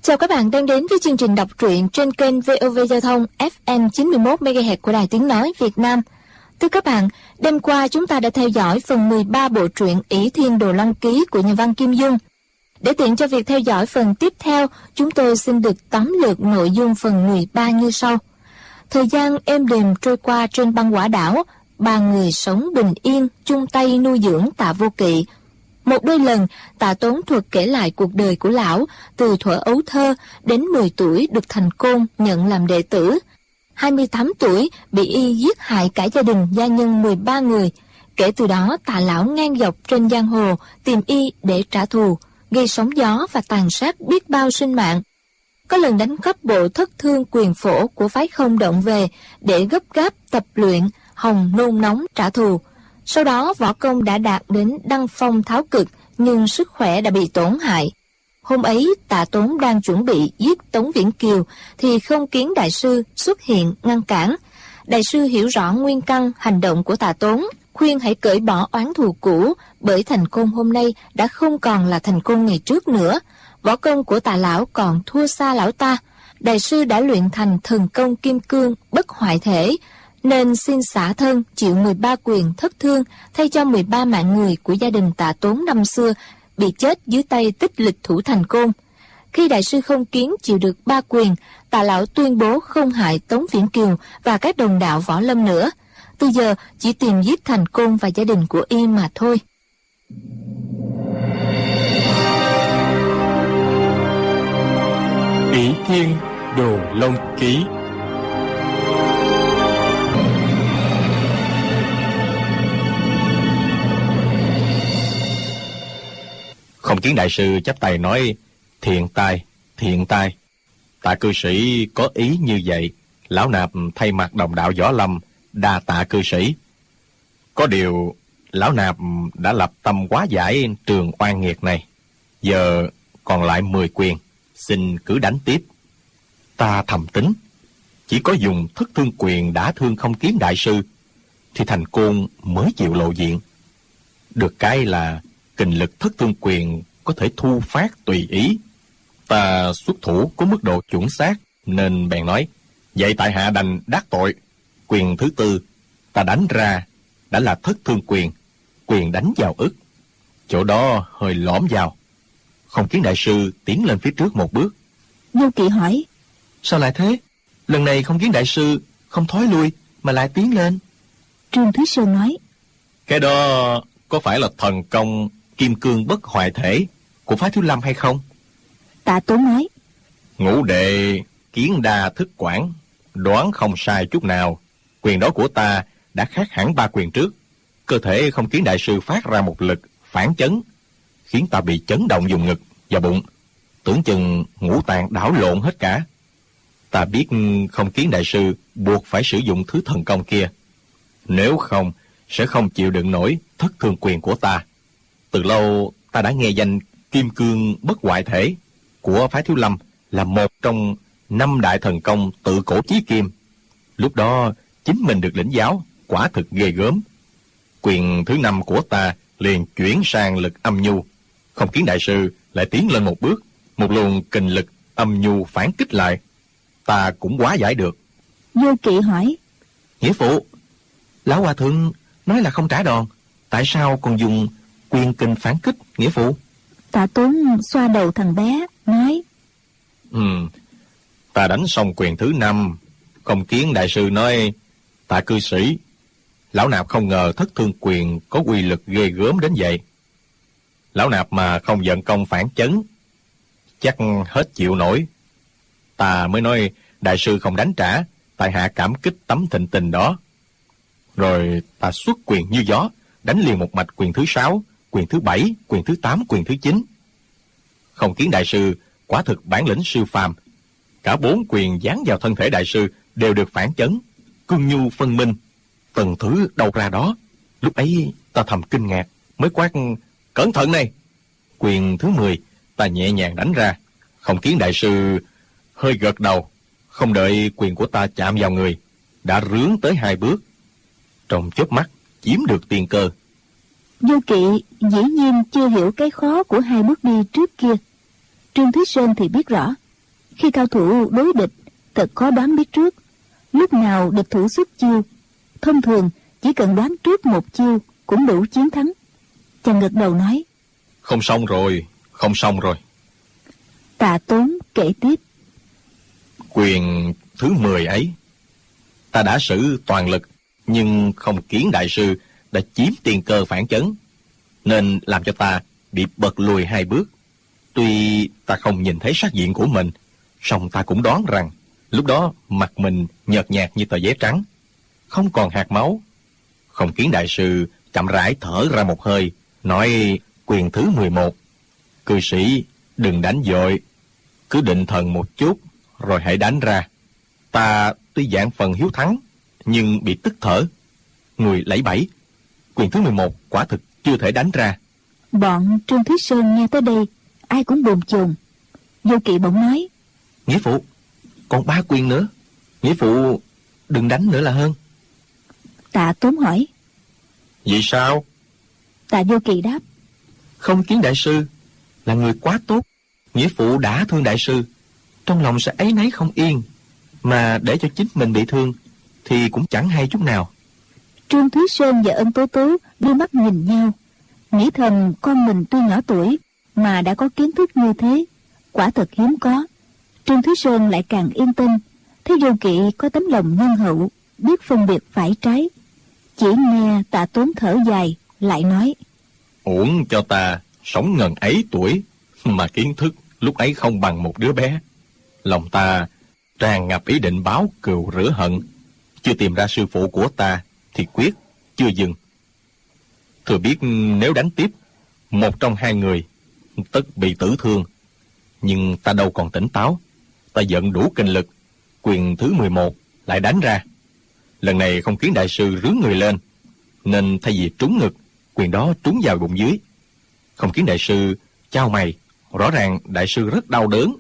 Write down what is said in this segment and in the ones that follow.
Chào các bạn đang đến với chương trình đọc truyện trên kênh VOV Giao thông FM 91 MHz của Đài Tiếng Nói Việt Nam. Thưa các bạn, đêm qua chúng ta đã theo dõi phần 13 bộ truyện Ỷ Thiên Đồ Long Ký của nhà văn Kim Dung. Để tiện cho việc theo dõi phần tiếp theo, chúng tôi xin được tóm lược nội dung phần 13 như sau. Thời gian êm đềm trôi qua trên băng quả đảo, ba người sống bình yên, chung tay nuôi dưỡng Tạ Vô Kỵ. Một đôi lần, Tạ Tốn thuật kể lại cuộc đời của lão, từ thuở ấu thơ đến 10 tuổi được Thành Côn nhận làm đệ tử. 28 tuổi bị y giết hại cả gia đình gia nhân 13 người. Kể từ đó Tạ lão ngang dọc trên giang hồ tìm y để trả thù, gây sóng gió và tàn sát biết bao sinh mạng. Có lần đánh cắp bộ Thất Thương Quyền Phổ của phái Không Động về để gấp gáp tập luyện, hòng nôn nóng trả thù. Sau đó võ công đã đạt đến đăng phong tháo cực, nhưng sức khỏe đã bị tổn hại. Hôm ấy Tạ Tốn đang chuẩn bị giết Tống Viễn Kiều thì Không Kiến đại sư xuất hiện ngăn cản. Đại sư hiểu rõ nguyên căn hành động của Tạ Tốn, khuyên hãy cởi bỏ oán thù cũ, bởi Thành Côn hôm nay đã không còn là Thành Côn ngày trước nữa. Võ công của Tạ lão còn thua xa lão ta. Đại sư đã luyện thành thần công kim cương bất hoại thể, nên xin xả thân chịu 13 quyền thất thương thay cho 13 mạng người của gia đình Tạ Tốn năm xưa bị chết dưới tay Tích Lịch thủ Thành Côn. Khi đại sư Không Kiến chịu được 3 quyền, Tạ lão tuyên bố không hại Tống Viễn Kiều và các đồng đạo võ lâm nữa. Từ giờ chỉ tìm giết Thành Côn và gia đình của y mà thôi. Ỷ Thiên Đồ Long Ký. Không Kiến đại sư chắp tay nói: thiện tai, thiện tai. Tạ cư sĩ có ý như vậy, lão nạp thay mặt đồng đạo võ lâm đa tạ cư sĩ. Có điều lão nạp đã lập tâm hóa giải trường oan nghiệt này, giờ còn lại 10 quyền, xin cứ đánh tiếp. Ta thầm tính, chỉ có dùng Thất Thương Quyền đả thương Không Kiến đại sư thì Thành Côn mới chịu lộ diện. Được cái là kình lực Thất Thương Quyền có thể thu phát tùy ý. Ta xuất thủ có mức độ chuẩn xác, nên bèn nói: vậy tại hạ đành đắc tội. Quyền thứ tư ta đánh ra đã là Thất Thương Quyền, quyền đánh vào ức, chỗ đó hơi lõm vào. Không Kiến đại sư tiến lên phía trước một bước. Vô Kỵ hỏi: sao lại thế? Lần này Không Kiến đại sư không thối lui mà lại tiến lên. Trương Thúy Sơn nói: cái đó có phải là thần công kim cương bất hoại thể của phái Thiếu Lâm hay không? Tạ Tốn nói: Ngũ đệ kiến đa thức quản, đoán không sai chút nào. Quyền đó của ta đã khác hẳn 3 quyền trước. Cơ thể Không Kiến đại sư phát ra một lực phản chấn, khiến ta bị chấn động vùng ngực và bụng, tưởng chừng ngũ tạng đảo lộn hết cả. Ta biết Không Kiến đại sư buộc phải sử dụng thứ thần công kia, nếu không sẽ không chịu đựng nổi Thất Thương Quyền của ta. Từ lâu ta đã nghe danh kim cương bất hoại thể của phái Thiếu Lâm là một trong 5 đại thần công tự cổ chí kim. Lúc đó chính mình được lĩnh giáo, quả thực ghê gớm. Quyền thứ 5 của ta liền chuyển sang lực âm nhu. Không Kiến đại sư lại tiến lên một bước, một luồng kình lực âm nhu phản kích lại, ta cũng hóa giải được. Vô Kỵ hỏi: nghĩa phụ, lão hòa thượng nói là không trả đòn, tại sao còn dùng quyền kình phản kích, nghĩa phụ? Tạ Tốn xoa đầu thằng bé nói: ta đánh xong quyền thứ 5, Không Kiến đại sư nói: tạ cư sĩ, lão nạp không ngờ Thất Thương Quyền có uy lực ghê gớm đến vậy. Lão nạp mà không vận công phản chấn, chắc hết chịu nổi. Ta mới nói đại sư không đánh trả, tại hạ cảm kích tấm thịnh tình đó. Rồi ta xuất quyền như gió, đánh liền một mạch quyền thứ 6, quyền thứ 7, quyền thứ 8, quyền thứ 9. Không Kiến đại sư quả thực bản lĩnh siêu phàm. Cả 4 quyền giáng vào thân thể đại sư đều được phản chấn, cương nhu phân minh, từng thứ đâu ra đó. Lúc ấy ta thầm kinh ngạc, mới quát: cẩn thận này! Quyền thứ 10 ta nhẹ nhàng đánh ra. Không Kiến đại sư hơi gật đầu, không đợi quyền của ta chạm vào người, đã rướn tới 2 bước, trong chớp mắt chiếm được tiên cơ. Vô Kỵ dĩ nhiên chưa hiểu cái khó của 2 bước đi trước kia. Trương Thúy Sơn thì biết rõ. Khi cao thủ đối địch, thật khó đoán biết trước lúc nào địch thủ xuất chiêu. Thông thường chỉ cần đoán trước một chiêu cũng đủ chiến thắng. Chàng gật đầu nói: Không xong rồi, không xong rồi. Tạ Tốn kể tiếp: Quyền thứ 10 ấy, ta đã sử toàn lực, nhưng không kiến đại sư đã chiếm tiền cơ phản chấn, nên làm cho ta bị bật lùi 2 bước. Tuy ta không nhìn thấy sắc diện của mình, song ta cũng đoán rằng lúc đó mặt mình nhợt nhạt như tờ giấy trắng, không còn hạt máu. Không kiến đại sư chậm rãi thở ra một hơi, nói quyền thứ 11: Cư sĩ đừng đánh vội, cứ định thần một chút rồi hãy đánh ra. Ta tuy dạng phần hiếu thắng, nhưng bị tức thở, người lẫy bẫy. Quyền thứ 11 quả thực chưa thể đánh ra. Bọn Trương Thúy Sơn nghe tới đây, ai cũng bồn chồn. Vô Kỵ bỗng nói: Nghĩa phụ, còn 3 quyền nữa, nghĩa phụ đừng đánh nữa là hơn. Tạ Tốn hỏi: Vì sao? Tạ Vô Kỵ đáp: Không kiến đại sư là người quá tốt, nghĩa phụ đã thương đại sư, trong lòng sẽ áy náy không yên, mà để cho chính mình bị thương thì cũng chẳng hay chút nào. Trương Thúy Sơn và Ân Tố Tố đưa mắt nhìn nhau, nghĩ thầm con mình tuy nhỏ tuổi mà đã có kiến thức như thế, quả thật hiếm có. Trương Thúy Sơn lại càng yên tâm, thấy Vô Kỵ có tấm lòng nhân hậu, biết phân biệt phải trái. Chỉ nghe Tạ Tốn thở dài, lại nói: Uổng cho ta sống ngần ấy tuổi mà kiến thức lúc ấy không bằng một đứa bé. Lòng ta tràn ngập ý định báo cừu rửa hận, chưa tìm ra sư phụ của ta thì quyết chưa dừng. Thừa biết nếu đánh tiếp, một trong 2 người tất bị tử thương, nhưng ta đâu còn tỉnh táo. Ta giận đủ kinh lực, quyền thứ 11 lại đánh ra. Lần này không kiến đại sư rướn người lên, nên thay vì trúng ngực, quyền đó trúng vào bụng dưới. Không kiến đại sư chau mày, rõ ràng đại sư rất đau đớn.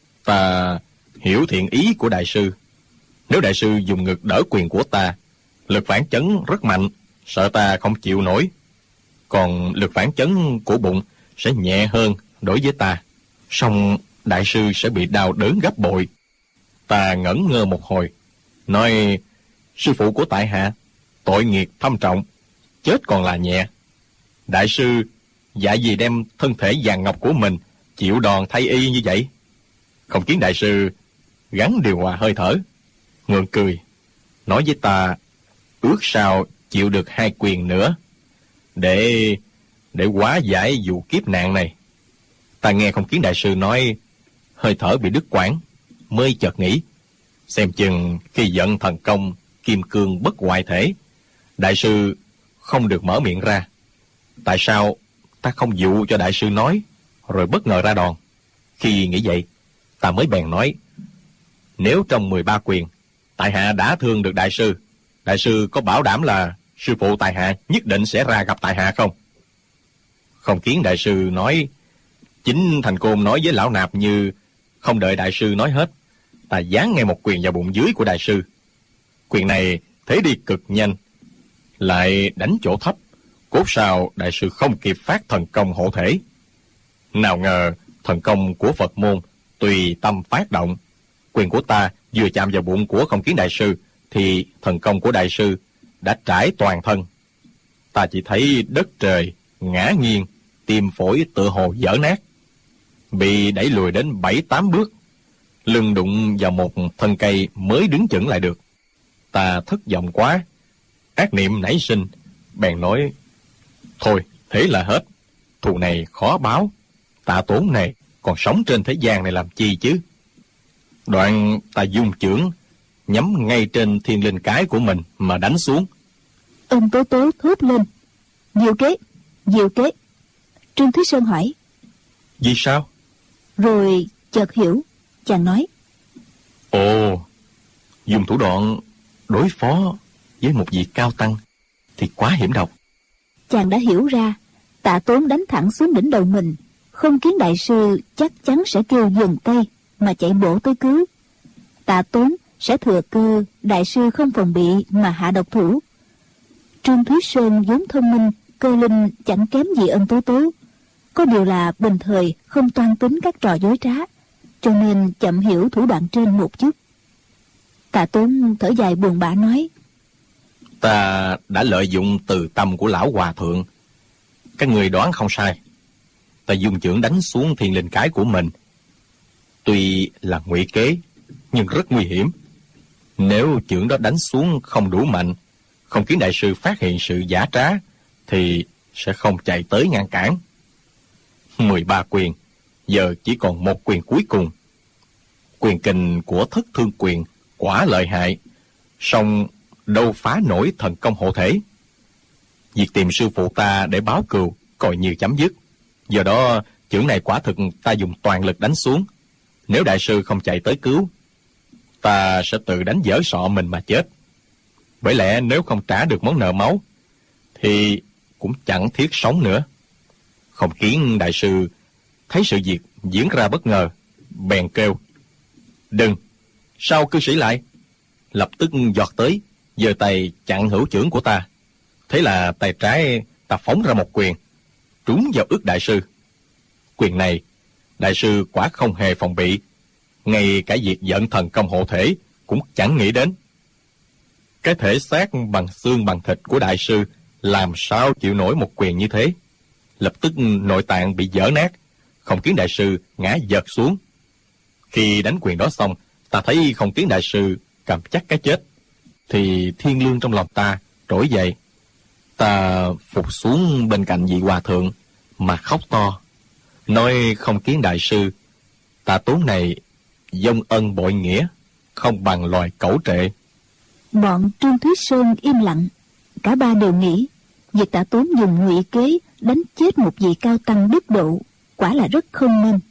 Ta hiểu thiện ý của đại sư. Nếu đại sư dùng ngực đỡ quyền của ta, lực phản chấn rất mạnh, sợ ta không chịu nổi. Còn lực phản chấn của bụng sẽ nhẹ hơn đối với ta, song đại sư sẽ bị đau đớn gấp bội. Ta ngẩn ngơ một hồi, nói: Sư phụ của tại hạ tội nghiệp thâm trọng, chết còn là nhẹ. Đại sư dạ gì đem thân thể vàng ngọc của mình chịu đòn thay y như vậy? Không kiến đại sư gắn điều hòa hơi thở, ngượng cười, nói với ta: Ước sao chịu được 2 quyền nữa, để hóa giải vụ kiếp nạn này. Ta nghe không kiến đại sư nói hơi thở bị đứt quãng, mới chợt nghĩ, xem chừng khi vận thần công kim cương bất hoại thể, đại sư không được mở miệng ra. Tại sao ta không dụ cho đại sư nói, rồi bất ngờ ra đòn? Khi nghĩ vậy, ta mới bèn nói: Nếu trong 13 quyền, tại hạ đã thương được đại sư có bảo đảm là sư phụ tại hạ nhất định sẽ ra gặp tại hạ không? Không kiến đại sư nói: Chính Thành Côn nói với lão nạp như không đợi đại sư nói hết, ta giáng ngay một quyền vào bụng dưới của đại sư. Quyền này thế đi cực nhanh, lại đánh chỗ thấp, cốt sao đại sư không kịp phát thần công hộ thể. Nào ngờ thần công của Phật môn tùy tâm phát động, quyền của ta vừa chạm vào bụng của không kiến đại sư thì thần công của đại sư đã trải toàn thân. Ta chỉ thấy đất trời ngã nghiêng, tim phổi tựa hồ vỡ nát, bị đẩy lùi đến 7-8 bước, lưng đụng vào một thân cây mới đứng chững lại được. Ta thất vọng quá, ác niệm nảy sinh, bèn nói: Thôi, thế là hết, thù này khó báo, Tạ Tốn này còn sống trên thế gian này làm chi chứ? Đoạn ta dung chưởng nhắm ngay trên thiên linh cái của mình mà đánh xuống. Ân Tố Tố thốt lên: Diệu kế, diệu kế. Trương Thúy Sơn hỏi: Vì sao? Rồi chợt hiểu, chàng nói: Ồ, dùng thủ đoạn đối phó với một vị cao tăng thì quá hiểm độc. Chàng đã hiểu ra, Tạ Tốn đánh thẳng xuống đỉnh đầu mình, không kiến đại sư chắc chắn sẽ kêu dừng tay mà chạy bộ tới cứu. Tạ Tốn sẽ thừa cơ đại sư không phòng bị mà hạ độc thủ. Trương Thúy Sơn vốn thông minh, cơ linh chẳng kém gì Ân Tố Tố, có điều là bình thời không toan tính các trò dối trá, cho nên chậm hiểu thủ đoạn trên một chút. Tạ Tốn thở dài buồn bã nói: Ta đã lợi dụng từ tâm của lão hòa thượng. Các người đoán không sai. Ta dùng chưởng đánh xuống thiên linh cái của mình. Tuy là ngụy kế, nhưng rất nguy hiểm. Nếu chưởng đó đánh xuống không đủ mạnh, không khiến đại sư phát hiện sự giả trá, thì sẽ không chạy tới ngăn cản. 13 quyền, giờ chỉ còn một quyền cuối cùng. Quyền kình của Thất Thương Quyền quả lợi hại, song đâu phá nổi thần công hộ thể. Việc tìm sư phụ ta để báo cừu coi như chấm dứt. Do đó chưởng này quả thực ta dùng toàn lực đánh xuống. Nếu đại sư không chạy tới cứu, ta sẽ tự đánh dở sọ mình mà chết. Bởi lẽ nếu không trả được món nợ máu, thì cũng chẳng thiết sống nữa. Không Kiến đại sư thấy sự việc diễn ra bất ngờ, bèn kêu: Đừng, sao cư sĩ lại? Lập tức giọt tới, giơ tay chặn hữu chưởng của ta. Thế là tay trái ta phóng ra một quyền, trúng vào ức đại sư. Quyền này, đại sư quả không hề phòng bị, ngay cả việc vận thần công hộ thể cũng chẳng nghĩ đến. Cái thể xác bằng xương bằng thịt của đại sư làm sao chịu nổi một quyền như thế? Lập tức nội tạng bị vỡ nát, Không Kiến đại sư ngã giật xuống. Khi đánh quyền đó xong, ta thấy Không Kiến đại sư cầm chắc cái chết, thì thiên lương trong lòng ta trỗi dậy. Ta phục xuống bên cạnh vị hòa thượng mà khóc to, nói Không Kiến đại sư, Tạ Tốn này vong ân bội nghĩa, không bằng loài cẩu trệ. Bọn Trương Thúy Sơn im lặng. Cả ba đều nghĩ việc Tạ Tốn dùng ngụy kế đánh chết một vị cao tăng đức độ quả là rất không nên.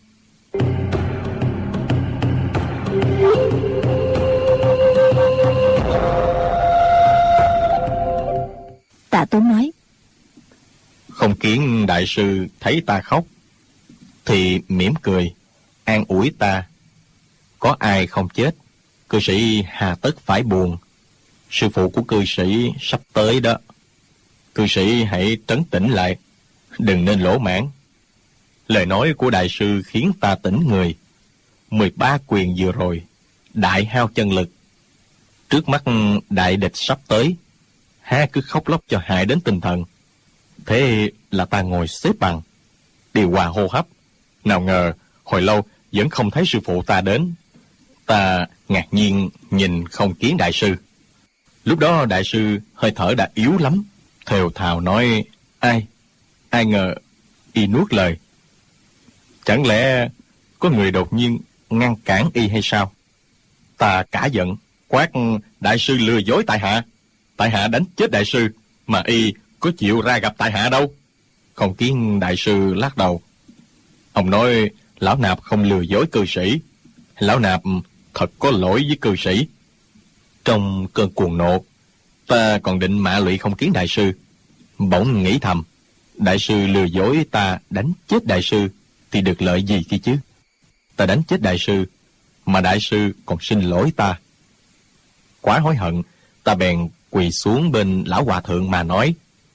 Tạ Tốn nói: Không Kiến đại sư thấy ta khóc thì mỉm cười an ủi ta. Có ai không chết, cư sĩ hà tất phải buồn. Sư phụ của cư sĩ sắp tới đó. Cư sĩ hãy trấn tĩnh lại, đừng nên lỗ mãn. Lời nói của đại sư khiến ta tỉnh người. 13 quyền vừa rồi đại hao chân lực. Trước mắt đại địch sắp tới, há cứ khóc lóc cho hại đến tinh thần. Thế là ta ngồi xếp bằng, điều hòa hô hấp. Nào ngờ hồi lâu vẫn không thấy sư phụ ta đến. Ta ngạc nhiên nhìn Không Kiến đại sư. Lúc đó đại sư hơi thở đã yếu lắm, thều thào nói: Ai ngờ y nuốt lời. Chẳng lẽ có người đột nhiên ngăn cản y hay sao? Ta cả giận quát: Đại sư lừa dối tại hạ. Tại hạ đánh chết đại sư, mà y có chịu ra gặp tại hạ đâu. Không Kiến đại sư lắc đầu. Ông nói lão nạp không lừa dối cư sĩ. Lão nạp thật có lỗi với cư sĩ. Trong cơn cuồng nộ, ta còn định mạ lụy Không Kiến đại sư. Bỗng nghĩ thầm, đại sư lừa dối ta đánh chết đại sư thì được lợi gì kia chứ? Ta đánh chết đại sư mà đại sư còn xin lỗi ta. Quá hối hận, ta bèn quỳ xuống bên lão hòa thượng mà nói: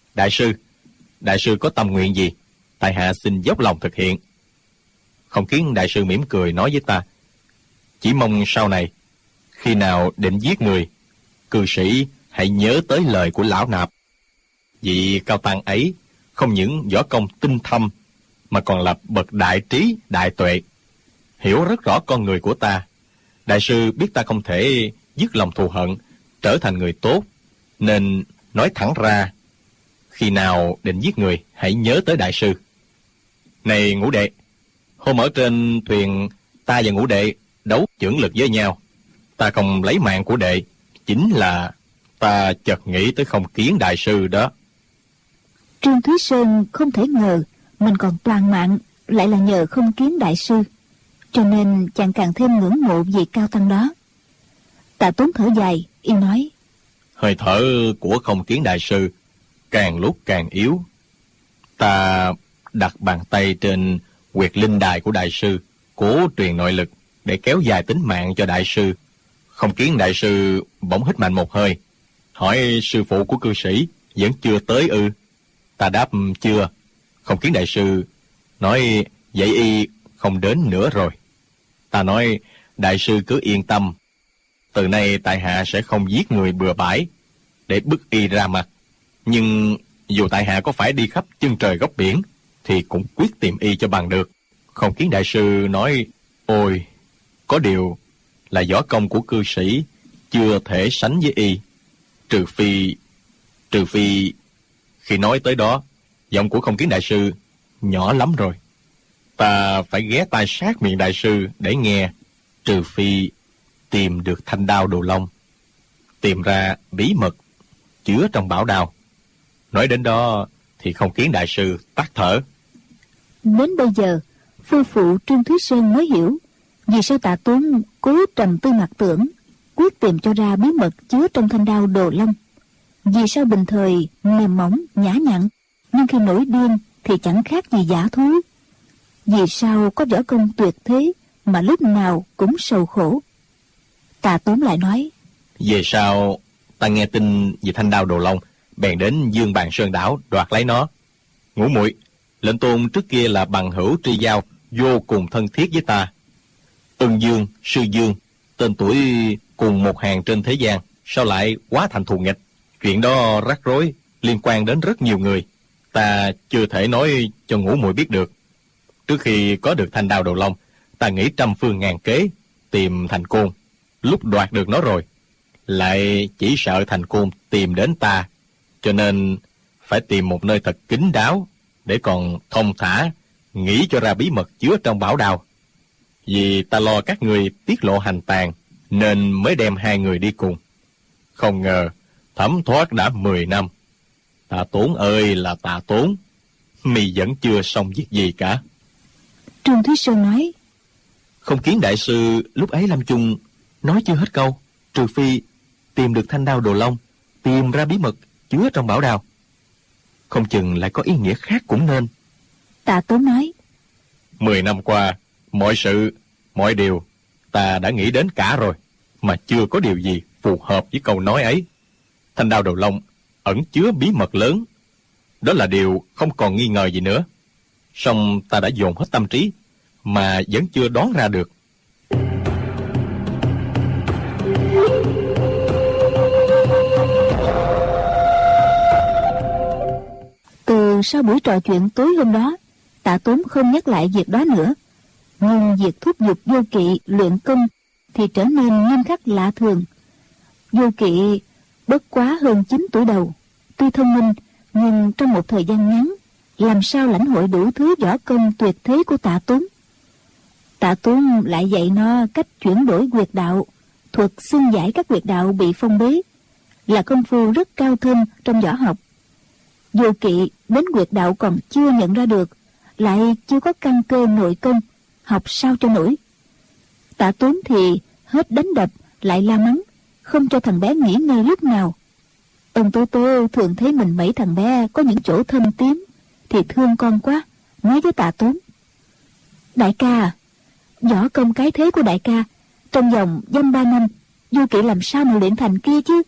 Đại sư có tâm nguyện gì, tại hạ xin dốc lòng thực hiện. Không Kiến đại sư mỉm cười nói với ta: Chỉ mong sau này khi nào định giết người, cư sĩ hãy nhớ tới lời của lão nạp. Vị cao tăng ấy không những võ công tinh thâm, mà còn là bậc đại trí đại tuệ, hiểu rất rõ con người của ta. Đại sư biết ta không thể dứt lòng thù hận, trở thành người tốt, nên nói thẳng ra: Khi nào định giết người, hãy nhớ tới đại sư. Này Ngũ đệ, hôm ở trên thuyền ta và Ngũ đệ đấu chưởng lực với nhau, ta không lấy mạng của đệ, chính là ta chợt nghĩ tới Không Kiến đại sư đó. Trương Thúy Sơn không thể ngờ mình còn toàn mạng lại là nhờ Không Kiến đại sư, cho nên chàng càng thêm ngưỡng mộ vị cao tăng đó. Tạ Tốn thở dài, y nói: Hơi thở của Không Kiến đại sư càng lúc càng yếu. Ta đặt bàn tay trên huyệt linh đài của đại sư, cố truyền nội lực để kéo dài tính mạng cho đại sư. Không Kiến đại sư bỗng hít mạnh một hơi, hỏi: Sư phụ của cư sĩ vẫn chưa tới ư? Ta đáp: Chưa. Không Kiến đại sư nói: Vậy y không đến nữa rồi. Ta nói, đại sư cứ yên tâm. Từ nay tại hạ sẽ không giết người bừa bãi để bức y ra mặt. Nhưng dù tại hạ có phải đi khắp chân trời góc biển, thì cũng quyết tìm y cho bằng được. Không Kiến đại sư nói, ôi, có điều là võ công của cư sĩ chưa thể sánh với y. Trừ phi... Khi nói tới đó, giọng của Không Kiến đại sư nhỏ lắm rồi. Ta phải ghé tai sát miệng đại sư để nghe. Trừ phi tìm được thanh đao Đồ Long, tìm ra bí mật chứa trong bảo đao. Nói đến đó thì Không Kiến đại sư tắt thở. Đến bây giờ, phu phụ Trương Thúy Sơn mới hiểu vì sao Tạ Tốn cố trầm tư mặt tưởng, quyết tìm cho ra bí mật chứa trong thanh đao Đồ Long. Vì sao bình thời mềm mỏng nhã nhặn, nhưng khi nổi điên thì chẳng khác gì dã thú. Vì sao có võ công tuyệt thế mà lúc nào cũng sầu khổ. Tạ Tốn lại nói, về sau ta nghe tin về thanh đao Đồ Long, bèn đến Dương Bàn Sơn đảo đoạt lấy nó. Ngũ muội, lệnh tôn trước kia là bằng hữu tri giao, vô cùng thân thiết với ta. Ưng Dương, Sư Dương, tên tuổi cùng một hàng trên thế gian, sao lại quá thành thù nghịch? Chuyện đó rắc rối, liên quan đến rất nhiều người. Ta chưa thể nói cho ngũ muội biết được. Trước khi có được thanh đao Đồ Long, ta nghĩ trăm phương ngàn kế tìm Thành Côn. Lúc đoạt được nó rồi, lại chỉ sợ Thành Côn tìm đến ta, cho nên phải tìm một nơi thật kín đáo để còn thông thả nghĩ cho ra bí mật chứa trong bảo đao. Vì ta lo các người tiết lộ hành tàng, nên mới đem hai người đi cùng. Không ngờ thấm thoát đã 10 năm. Tạ Tốn ơi là Tạ Tốn, mi vẫn chưa xong việc gì cả. Trương Thúy Sơn nói, Không Kiến đại sư lúc ấy lâm chung nói chưa hết câu. Trừ phi tìm được thanh đao Đồ Long, tìm ra bí mật chứa trong bảo đao. Không chừng lại có ý nghĩa khác cũng nên. Tạ Tốn nói, 10 năm qua, mọi sự, mọi điều ta đã nghĩ đến cả rồi, mà chưa có điều gì phù hợp với câu nói ấy. Thanh đao Đồ Long ẩn chứa bí mật lớn, đó là điều không còn nghi ngờ gì nữa. Song ta đã dồn hết tâm trí mà vẫn chưa đoán ra được. Từ sau buổi trò chuyện tối hôm đó, Tạ Tốn không nhắc lại việc đó nữa. Nhưng việc thúc giục Vô Kỵ luyện công thì trở nên nghiêm khắc lạ thường. Vô Kỵ bất quá hơn 9 tuổi đầu, tuy thông minh nhưng trong một thời gian ngắn làm sao lãnh hội đủ thứ võ công tuyệt thế của Tạ Tốn. Tạ Tốn lại dạy nó cách chuyển đổi huyệt đạo, thuật xưng giải các huyệt đạo bị phong bế, là công phu rất cao thâm trong võ học. Vô Kỵ đến huyệt đạo còn chưa nhận ra được, lại chưa có căn cơ nội công, học sao cho nổi. Tạ Tốn thì hết đánh đập lại la mắng, không cho thằng bé nghỉ ngơi lúc nào. Ông Tố Tố thường thấy mình mấy thằng bé có những chỗ thâm tím thì thương con quá, nói với Tạ Tốn, đại ca, võ công cái thế của đại ca trong vòng dăm 3 năm Vô Kỵ làm sao mà luyện thành kia chứ?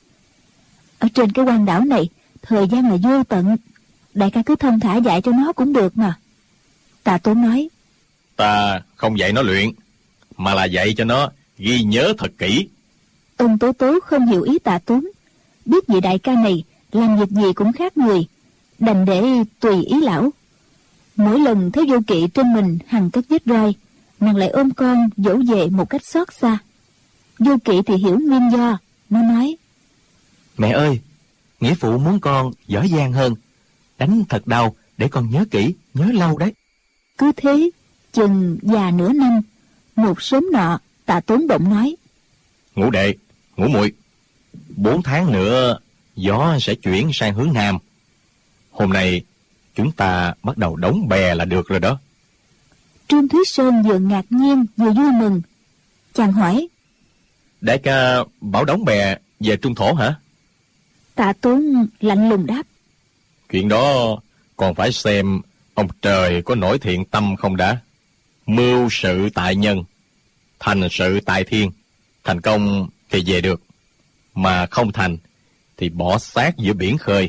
Ở trên cái quan đảo này thời gian là vô tận, đại ca cứ thông thả dạy cho nó cũng được mà. Tạ Tốn nói, Ta không dạy nó luyện, mà là dạy cho nó ghi nhớ thật kỹ. Ông Tố Tố không hiểu ý Tạ Tốn, biết vị đại ca này làm việc gì cũng khác người, đành để tùy ý lão. Mỗi lần thấy Vô Kỵ trên mình hằn các vết roi, nàng lại ôm con dỗ về một cách xót xa. Vô Kỵ thì hiểu nguyên do, nó nói, Mẹ ơi, nghĩa phụ muốn con giỏi giang hơn, đánh thật đau để con nhớ kỹ, nhớ lâu đấy. Cứ thế chừng già nửa năm, một sớm nọ Tạ Tốn bỗng nói, Ngũ đệ, ngũ muội, 4 tháng nữa gió sẽ chuyển sang hướng nam. Hôm nay chúng ta bắt đầu đóng bè là được rồi đó. Trương Thúy Sơn vừa ngạc nhiên vừa vui mừng. Chàng hỏi, Đại ca bảo đóng bè về Trung Thổ hả? Tạ Tốn lạnh lùng đáp, Chuyện đó còn phải xem ông trời có nổi thiện tâm không đã. Mưu sự tại nhân, thành sự tại thiên. Thành công thì về được, mà không thành thì bỏ xác giữa biển khơi.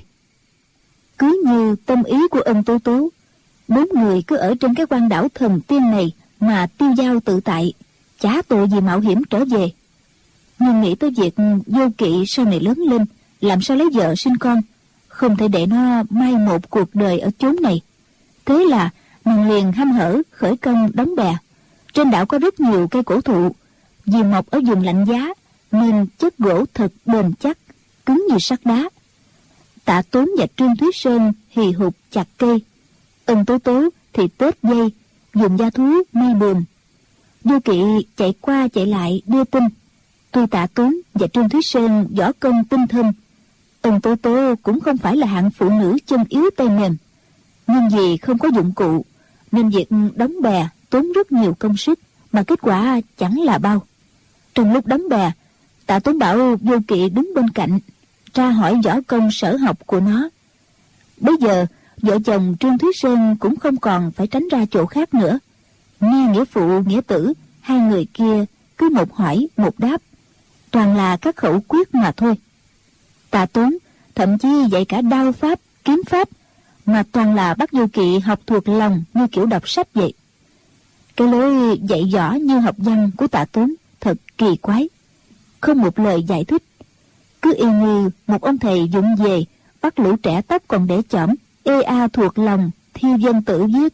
cứ như tâm ý của ông Tố Tố, 4 người cứ ở trên cái quan đảo thần tiên này mà tiêu dao tự tại, chả tội gì mạo hiểm trở về. Nhưng nghĩ tới việc Vô Kỵ sau này lớn lên, làm sao lấy vợ sinh con, không thể để nó mai một cuộc đời ở chốn này. Thế là nàng liền hăm hở khởi công đóng bè. Trên đảo có rất nhiều cây cổ thụ, vì mọc ở vùng lạnh giá nên chất gỗ thật bền chắc, cứng như sắt đá. Tạ Tốn và Trương Thúy Sơn hì hục chặt cây, Ân Tố Tố thì tết dây, dùng da thú may buồm. Vô Kỵ chạy qua chạy lại đưa tin. Tuy Tạ Tốn và Trương Thúy Sơn võ công tinh thâm, Ân Tố Tố cũng không phải là hạng phụ nữ chân yếu tay mềm, nhưng vì không có dụng cụ nên việc đóng bè tốn rất nhiều công sức, mà kết quả chẳng là bao. Trong lúc đóng bè, Tạ Tốn bảo Vô Kỵ đứng bên cạnh tra hỏi võ công sở học của nó. Bây giờ vợ chồng Trương Thúy Sơn cũng không còn phải tránh ra chỗ khác nữa. Nghe nghĩa phụ nghĩa tử hai người kia cứ một hỏi một đáp, toàn là các khẩu quyết mà thôi. Tạ Tốn thậm chí dạy cả đao pháp, kiếm pháp, mà toàn là bắt Vô Kỵ học thuộc lòng như kiểu đọc sách vậy. Cái lối dạy võ như học văn của Tạ Tốn thật kỳ quái, không một lời giải thích, cứ y như một ông thầy vụng về bắt lũ trẻ tóc còn để chỏm ê a thuộc lòng thiêu dân tử viết.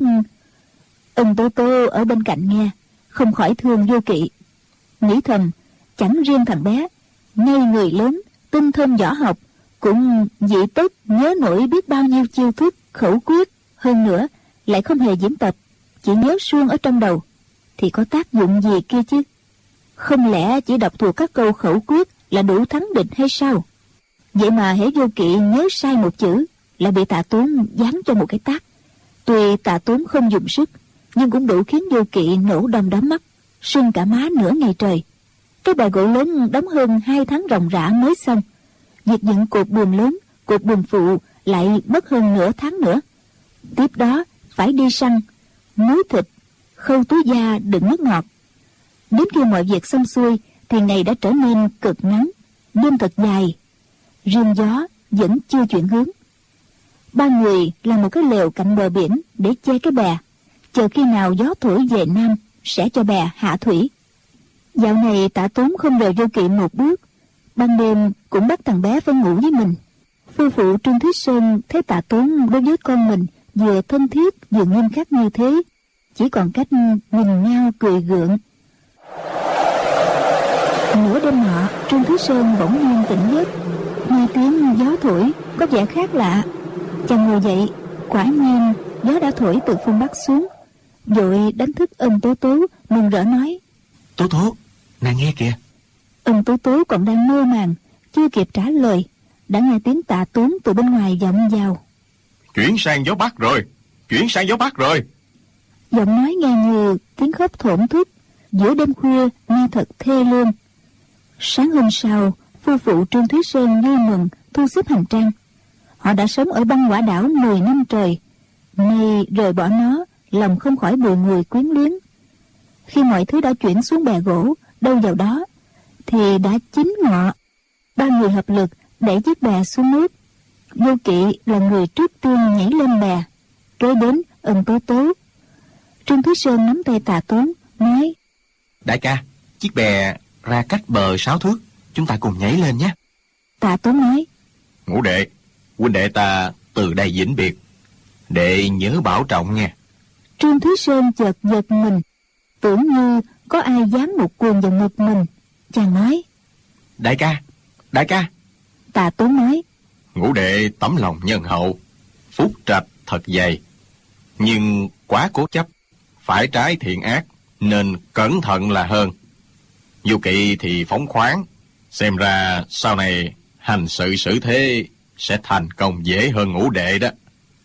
Ân Tố Tố ở bên cạnh nghe không khỏi thương Vô Kỵ, nghĩ thầm chẳng riêng thằng bé, ngay người lớn tinh thâm võ học cũng dị tất nhớ nổi biết bao nhiêu chiêu thức khẩu quyết, hơn nữa lại không hề diễn tập, chỉ nhớ suông ở trong đầu, thì có tác dụng gì kia chứ? Không lẽ chỉ đọc thuộc các câu khẩu quyết là đủ thắng địch hay sao? Vậy mà hễ Vô Kỵ nhớ sai một chữ là bị Tạ Tốn giáng cho một cái tát. Tuy Tạ Tốn không dùng sức, nhưng cũng đủ khiến Vô Kỵ nổ đom đóm mắt, sưng cả má nửa ngày trời. Cái bài gỗ lớn đóng hơn 2 tháng ròng rã mới xong. Việc dựng cột buồm lớn, cột buồm phụ lại mất hơn nửa tháng nữa. Tiếp đó phải đi săn, muối thịt, khâu túi da đựng nước ngọt. Đến khi mọi việc xong xuôi thì ngày đã trở nên cực nắng, đêm thật dài. Riêng gió vẫn chưa chuyển hướng. Ba người làm một cái lều cạnh bờ biển để che cái bè, chờ khi nào gió thổi về nam sẽ cho bè hạ thủy. Dạo này Tạ Tốn không rời Vô Kỵ một bước, ban đêm cũng bắt thằng bé phải ngủ với mình. Phu phụ Trương Thúy Sơn thấy Tạ Tốn đối với con mình vừa thân thiết vừa nghiêm khắc như thế, chỉ còn cách nhìn nhau cười gượng. Nửa đêm nọ, Trương Thúy Sơn bỗng nhiên tỉnh giấc, nghe tiếng gió thổi có vẻ khác lạ. Chàng ngồi dậy, quả nhiên gió đã thổi từ phương bắc xuống, vội đánh thức Ân Tố Tố, mừng rỡ nói: Tố Tố, nàng nghe kìa. Ân Tố Tố còn đang mơ màng, chưa kịp trả lời, đã nghe tiếng Tạ Tốn từ bên ngoài vọng vào: Chuyển sang gió bắc rồi, chuyển sang gió bắc rồi. Giọng nói nghe như tiếng khóc thổn thức, giữa đêm khuya nghe thật thê lương. Sáng hôm sau, phu phụ Trương Thúy Sơn vui mừng thu xếp hành trang. Họ đã sống ở băng quả đảo 10 năm trời, nay rời bỏ nó, lòng không khỏi bùi ngùi quyến luyến. Khi mọi thứ đã chuyển xuống bè gỗ, đâu vào đó, thì đã chín ngọ. Ba người hợp lực đẩy chiếc bè xuống nước. Vô Kỵ là người trước tiên nhảy lên bè, kế đến Ân Tố Tố. Trương Thúy Sơn nắm tay Tạ Tốn, nói: Đại ca, chiếc bè ra cách bờ 6 thước, chúng ta cùng nhảy lên nhé. Tạ Tốn nói: Ngũ đệ, huynh đệ ta từ đây vĩnh biệt, đệ nhớ bảo trọng nha. Trương Thúy Sơn chợt giật mình, tưởng như có ai dán một quyền vào ngực mình. Chàng nói: Đại ca, đại ca. Tạ Tốn nói: Ngũ đệ tấm lòng nhân hậu, phúc trạch thật dày, nhưng quá cố chấp, phải trái thiện ác, nên cẩn thận là hơn. Vô Kỵ thì phóng khoáng, xem ra sau này hành sự xử thế sẽ thành công dễ hơn ngũ đệ đó.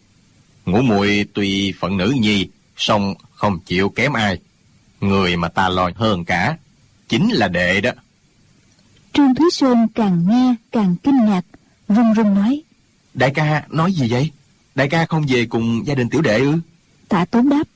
Ngũ muội tuy phận nữ nhi, song không chịu kém ai. Người mà ta lo hơn cả chính là đệ đó. Trương Thúy Sơn càng nghe càng kinh ngạc, run run nói: Đại ca nói gì vậy? Đại ca không về cùng gia đình tiểu đệ ư? Tạ Tốn đáp: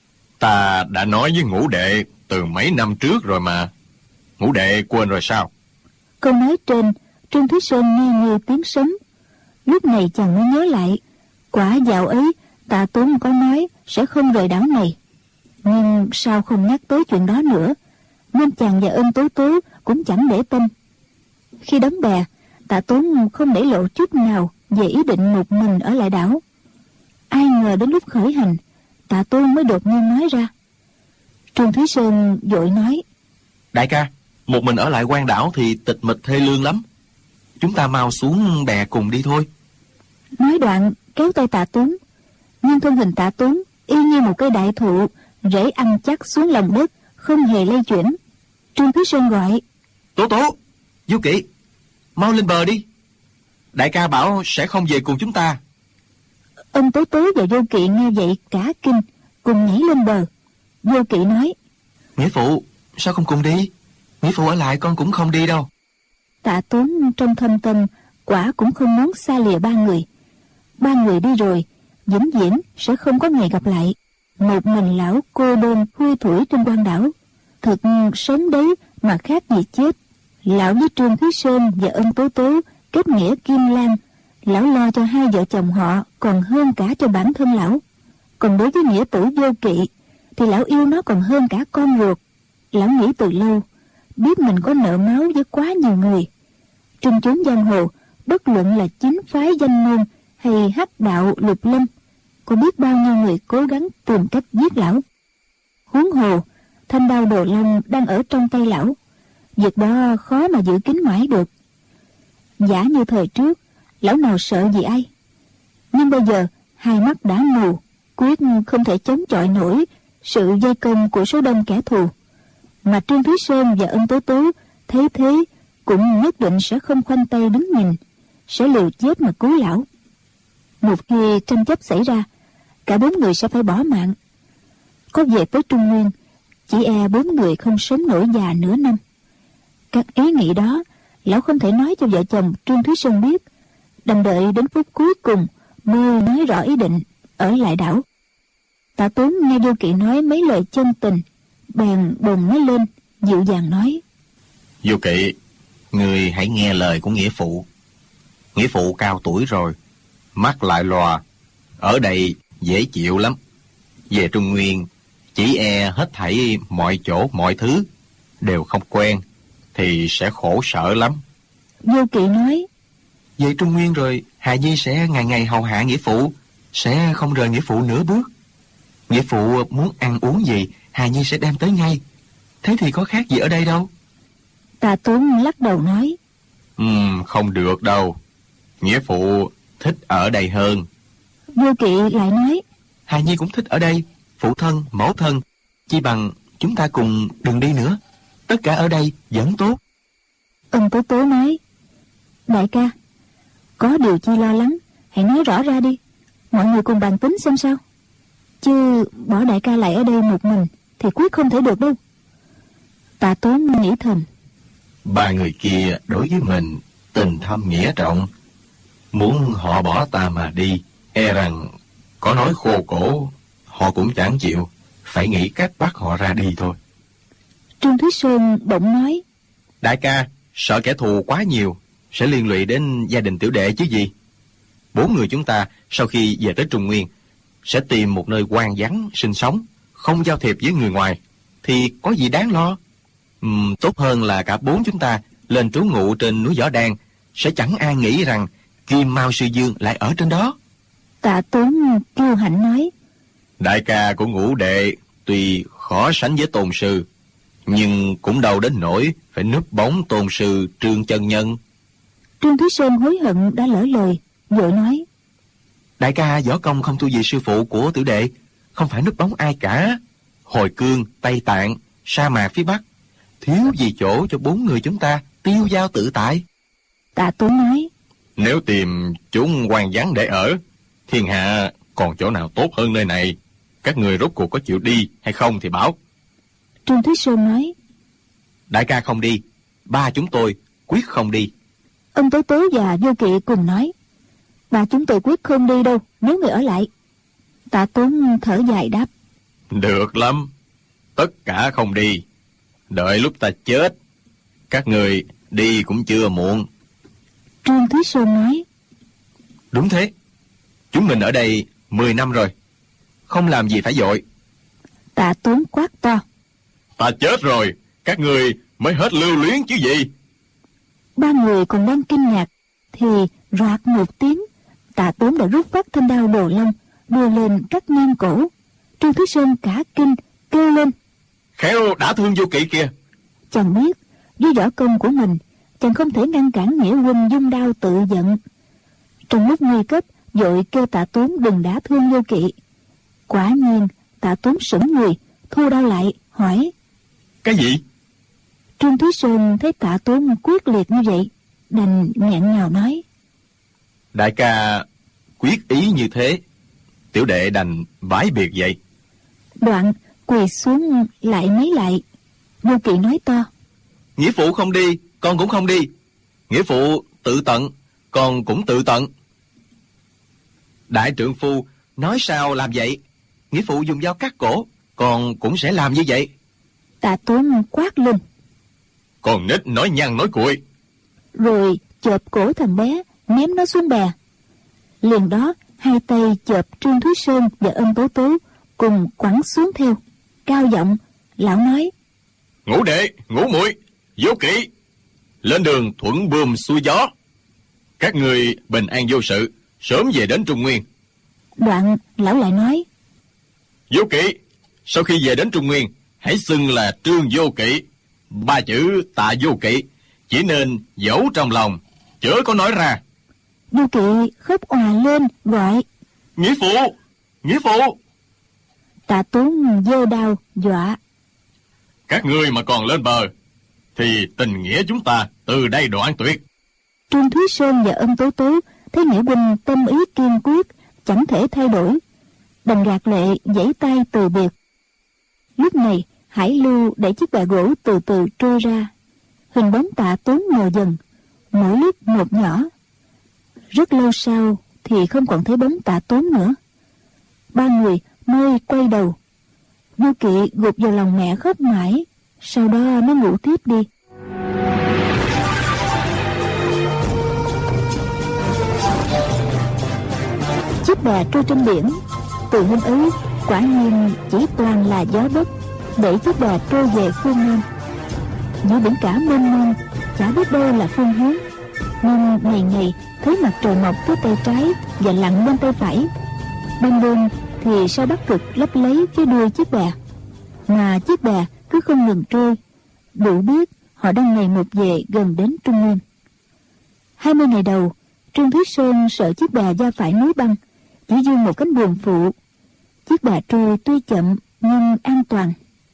Ta đã nói với ngũ đệ từ mấy năm trước rồi mà. Ngũ đệ quên rồi sao? Câu nói trên Trương Thúy Sơn nghe như tiếng sấm. Lúc này chàng mới nhớ lại, quả dạo ấy Tạ Tốn có nói sẽ không rời đảo này, nhưng sao không nhắc tới chuyện đó nữa, nên chàng và ân tố tố cũng chẳng để tâm. Khi đóng bè, Tạ Tốn không để lộ chút nào về ý định một mình ở lại đảo. Ai ngờ đến lúc khởi hành, Tạ Tốn mới đột nhiên nói ra. Trương Thúy Sơn vội nói: Đại ca, một mình ở lại quan đảo thì tịch mịch thê lương lắm. Chúng ta mau xuống bè cùng đi thôi. Nói đoạn kéo tay Tạ Tốn, nhưng thân hình Tạ Tốn y như một cây đại thụ, rễ ăn chắc xuống lòng đất, không hề lay chuyển. Trương Thúy Sơn gọi: Tố Tố, Du Kỵ, mau lên bờ đi. Đại ca bảo sẽ không về cùng chúng ta. Ân Tố Tố và Vô Kỵ nghe vậy cả kinh, cùng nhảy lên bờ. Vô Kỵ nói: Nghĩa phụ, sao không cùng đi? Nghĩa phụ ở lại con cũng không đi đâu. Tạ Tốn trong thâm tâm quả cũng không muốn xa lìa ba người. Ba người đi rồi, vĩnh viễn sẽ không có ngày gặp lại. Một mình lão cô đơn thui thủi trên quan đảo, thực sống đấy mà khác gì chết. Lão với Trương Thúy Sơn và Ân Tố Tố kết nghĩa kim lan, lão lo cho hai vợ chồng họ còn hơn cả cho bản thân lão. Còn đối với nghĩa tử Vô Kỵ thì lão yêu nó còn hơn cả con ruột. Lão nghĩ từ lâu, biết mình có nợ máu với quá nhiều người. Trên chốn giang hồ, bất luận là chính phái danh môn hay hắc đạo lục lâm, có biết bao nhiêu người cố gắng tìm cách giết lão. Huống hồ thanh đao Đồ Long đang ở trong tay lão, việc đó khó mà giữ kín mãi được. Giả như thời trước, lão nào sợ gì ai, nhưng bây giờ hai mắt đã mù, quyết không thể chống chọi nổi sự vây công của số đông kẻ thù. Mà Trương Thúy Sơn và Ân Tố Tố thấy thế cũng nhất định sẽ không khoanh tay đứng nhìn, sẽ liều chết mà cứu lão. Một khi tranh chấp xảy ra, cả bốn người sẽ phải bỏ mạng. Có về tới Trung Nguyên, chỉ e bốn người không sống nổi già nửa năm. Các ý nghĩ đó lão không thể nói cho vợ chồng Trương Thúy Sơn biết, đành đợi đến phút cuối cùng mới nói rõ ý định ở lại đảo. Tạ Tốn nghe Vô Kỵ nói mấy lời chân tình, bèn bồng nó lên, dịu dàng nói: Vô Kỵ, người hãy nghe lời của nghĩa phụ. Nghĩa phụ cao tuổi rồi, mắt lại lòa, ở đây dễ chịu lắm. Về Trung Nguyên, chỉ e hết thảy mọi chỗ mọi thứ đều không quen, thì sẽ khổ sở lắm. Vô Kỵ nói: Về Trung Nguyên rồi, Hà Nhi sẽ ngày ngày hầu hạ nghĩa phụ, sẽ không rời nghĩa phụ nửa bước. Nghĩa phụ muốn ăn uống gì, Hà Nhi sẽ đem tới ngay. Thế thì có khác gì ở đây đâu. Tạ Tốn lắc đầu nói: Không được đâu. Nghĩa phụ thích ở đây hơn. Vô Kỵ lại nói: Hà Nhi cũng thích ở đây, phụ thân, mẫu thân. Chi bằng chúng ta cùng đừng đi nữa. Tất cả ở đây vẫn tốt. Ân Tố Tố nói: Đại ca, có điều chi lo lắng, hãy nói rõ ra đi, mọi người cùng bàn tính xem sao. Chứ bỏ đại ca lại ở đây một mình thì quyết không thể được đâu. Tạ Tốn nghĩ thầm: Ba người kia đối với mình tình thâm nghĩa trọng, muốn họ bỏ ta mà đi, e rằng có nói khô cổ họ cũng chẳng chịu, phải nghĩ cách bắt họ ra đi thôi. Trương Thúy Sơn bỗng nói: Đại ca sợ kẻ thù quá nhiều sẽ liên lụy đến gia đình tiểu đệ chứ gì. Bốn người chúng ta sau khi về tới Trung Nguyên sẽ tìm một nơi hoang vắng sinh sống, không giao thiệp với người ngoài, thì có gì đáng lo. Tốt hơn là cả bốn chúng ta lên trú ngụ trên núi Võ Đan, sẽ chẳng ai nghĩ rằng Kim Mao Sư Dương lại ở trên đó. Tạ Tốn kiêu hãnh nói: Đại ca của Ngũ đệ tuy khó sánh với Tôn sư, nhưng cũng đâu đến nỗi phải núp bóng Tôn sư Trương chân nhân. Trương Thúy Sơn hối hận đã lỡ lời, vội nói: Đại ca võ công không thua gì sư phụ của tiểu đệ, không phải núp bóng ai cả. Hồi Cương, Tây Tạng, sa mạc phía Bắc, thiếu gì chỗ cho bốn người chúng ta tiêu dao tự tại. Tạ Tốn nói: Nếu tìm chúng hoang vắng để ở, thiên hạ còn chỗ nào tốt hơn nơi này. Các người rốt cuộc có chịu đi hay không thì bảo. Trương Thúy Sơn nói: Đại ca không đi, ba chúng tôi quyết không đi. Ân Tố Tố và Vô Kỵ cùng nói: Ba chúng tôi quyết không đi đâu, nếu người ở lại. Tạ Tốn thở dài đáp: Được lắm, tất cả không đi. Đợi lúc ta chết, các người đi cũng chưa muộn. Trương Thúy Sơn nói: Đúng thế, chúng mình ở đây 10 năm rồi, không làm gì phải vội. Tạ Tốn quát to: Ta chết rồi, Các người mới hết lưu luyến chứ gì? Ba người còn đang kinh ngạc thì roạt một tiếng, Tạ Tốn đã rút phát thanh đao Đồ Long đưa lên cắt ngang cổ. Trương Thúy Sơn cả kinh kêu lên: Khéo đã thương Vô Kỵ kìa. Chàng biết với võ công của mình, chàng không thể ngăn cản nghĩa huynh dung đao tự giận. Trong lúc nguy cấp, vội kêu Tạ Tốn đừng đả thương Vô Kỵ. Quả nhiên Tạ Tốn sững người, thu đao lại hỏi: Cái gì? Trương Thúy Sơn thấy Tạ Tốn quyết liệt như vậy, đành nghẹn ngào nói: Đại ca quyết ý như thế, tiểu đệ đành vái biệt vậy. Đoạn quỳ xuống lại mấy lại. Vô Kỵ nói to: Nghĩa phụ không đi, con cũng không đi. Nghĩa phụ tự tận, con cũng tự tận. Đại trượng phu nói sao làm vậy. Nghĩa phụ dùng dao cắt cổ, con cũng sẽ làm như vậy. Tạ Tốn quát lên: Con nít nói nhăng nói cuội. Rồi chộp cổ thằng bé, ném nó xuống bè. Liền đó hai tay chộp Trương Thúy Sơn và Ân Tố Tố cùng quẳng xuống theo. Cao giọng lão nói: Ngũ đệ, ngũ muội, Vô Kỵ, lên đường thuận buồm xuôi gió. Các người bình an vô sự, sớm về đến Trung Nguyên. Đoạn lão lại nói: Vô Kỵ, sau khi về đến Trung Nguyên, hãy xưng là Trương Vô Kỵ. Ba chữ Tạ Vô Kỵ chỉ nên giấu trong lòng, chớ có nói ra. Vô Kỵ khóc òa lên gọi: Nghĩa phụ, nghĩa phụ. Tạ Tốn giơ đao dọa: Các ngươi mà còn lên bờ thì tình nghĩa chúng ta từ đây đoạn tuyệt. Trương Thúy Sơn và Ân Tố Tố thấy nghĩa huynh tâm ý kiên quyết, chẳng thể thay đổi, đành gạt lệ giãy tay từ biệt. Lúc này hải lưu đẩy chiếc bè gỗ từ từ trôi ra, hình bóng Tạ Tốn mờ dần, mỗi lúc một nhỏ. Rất lâu sau thì không còn thấy bóng Tạ Tốn nữa. Ba người mới quay đầu. Vô Kỵ gục vào lòng mẹ khóc mãi, sau đó nó ngủ tiếp đi. Chiếc bè trôi trên biển. Từ hôm ấy quả nhiên chỉ toàn là gió bấc đẩy chiếc bè trôi về phương Nam. Giữa biển cả mênh mông, chả biết đâu là phương hướng, nhưng ngày ngày thấy mặt trời mọc phía tay trái và lặn bên tay phải. Ban đêm thì sao Bắc Cực lấp lấy phía đuôi chiếc bè, mà chiếc bè cứ không ngừng trôi, đủ biết họ đang ngày một về gần đến Trung Nguyên. 20 ngày đầu, Trương Thúy Sơn sợ chiếc bè va phải núi băng, chỉ dương một cánh buồm phụ. Chiếc bè trôi tuy chậm nhưng an toàn.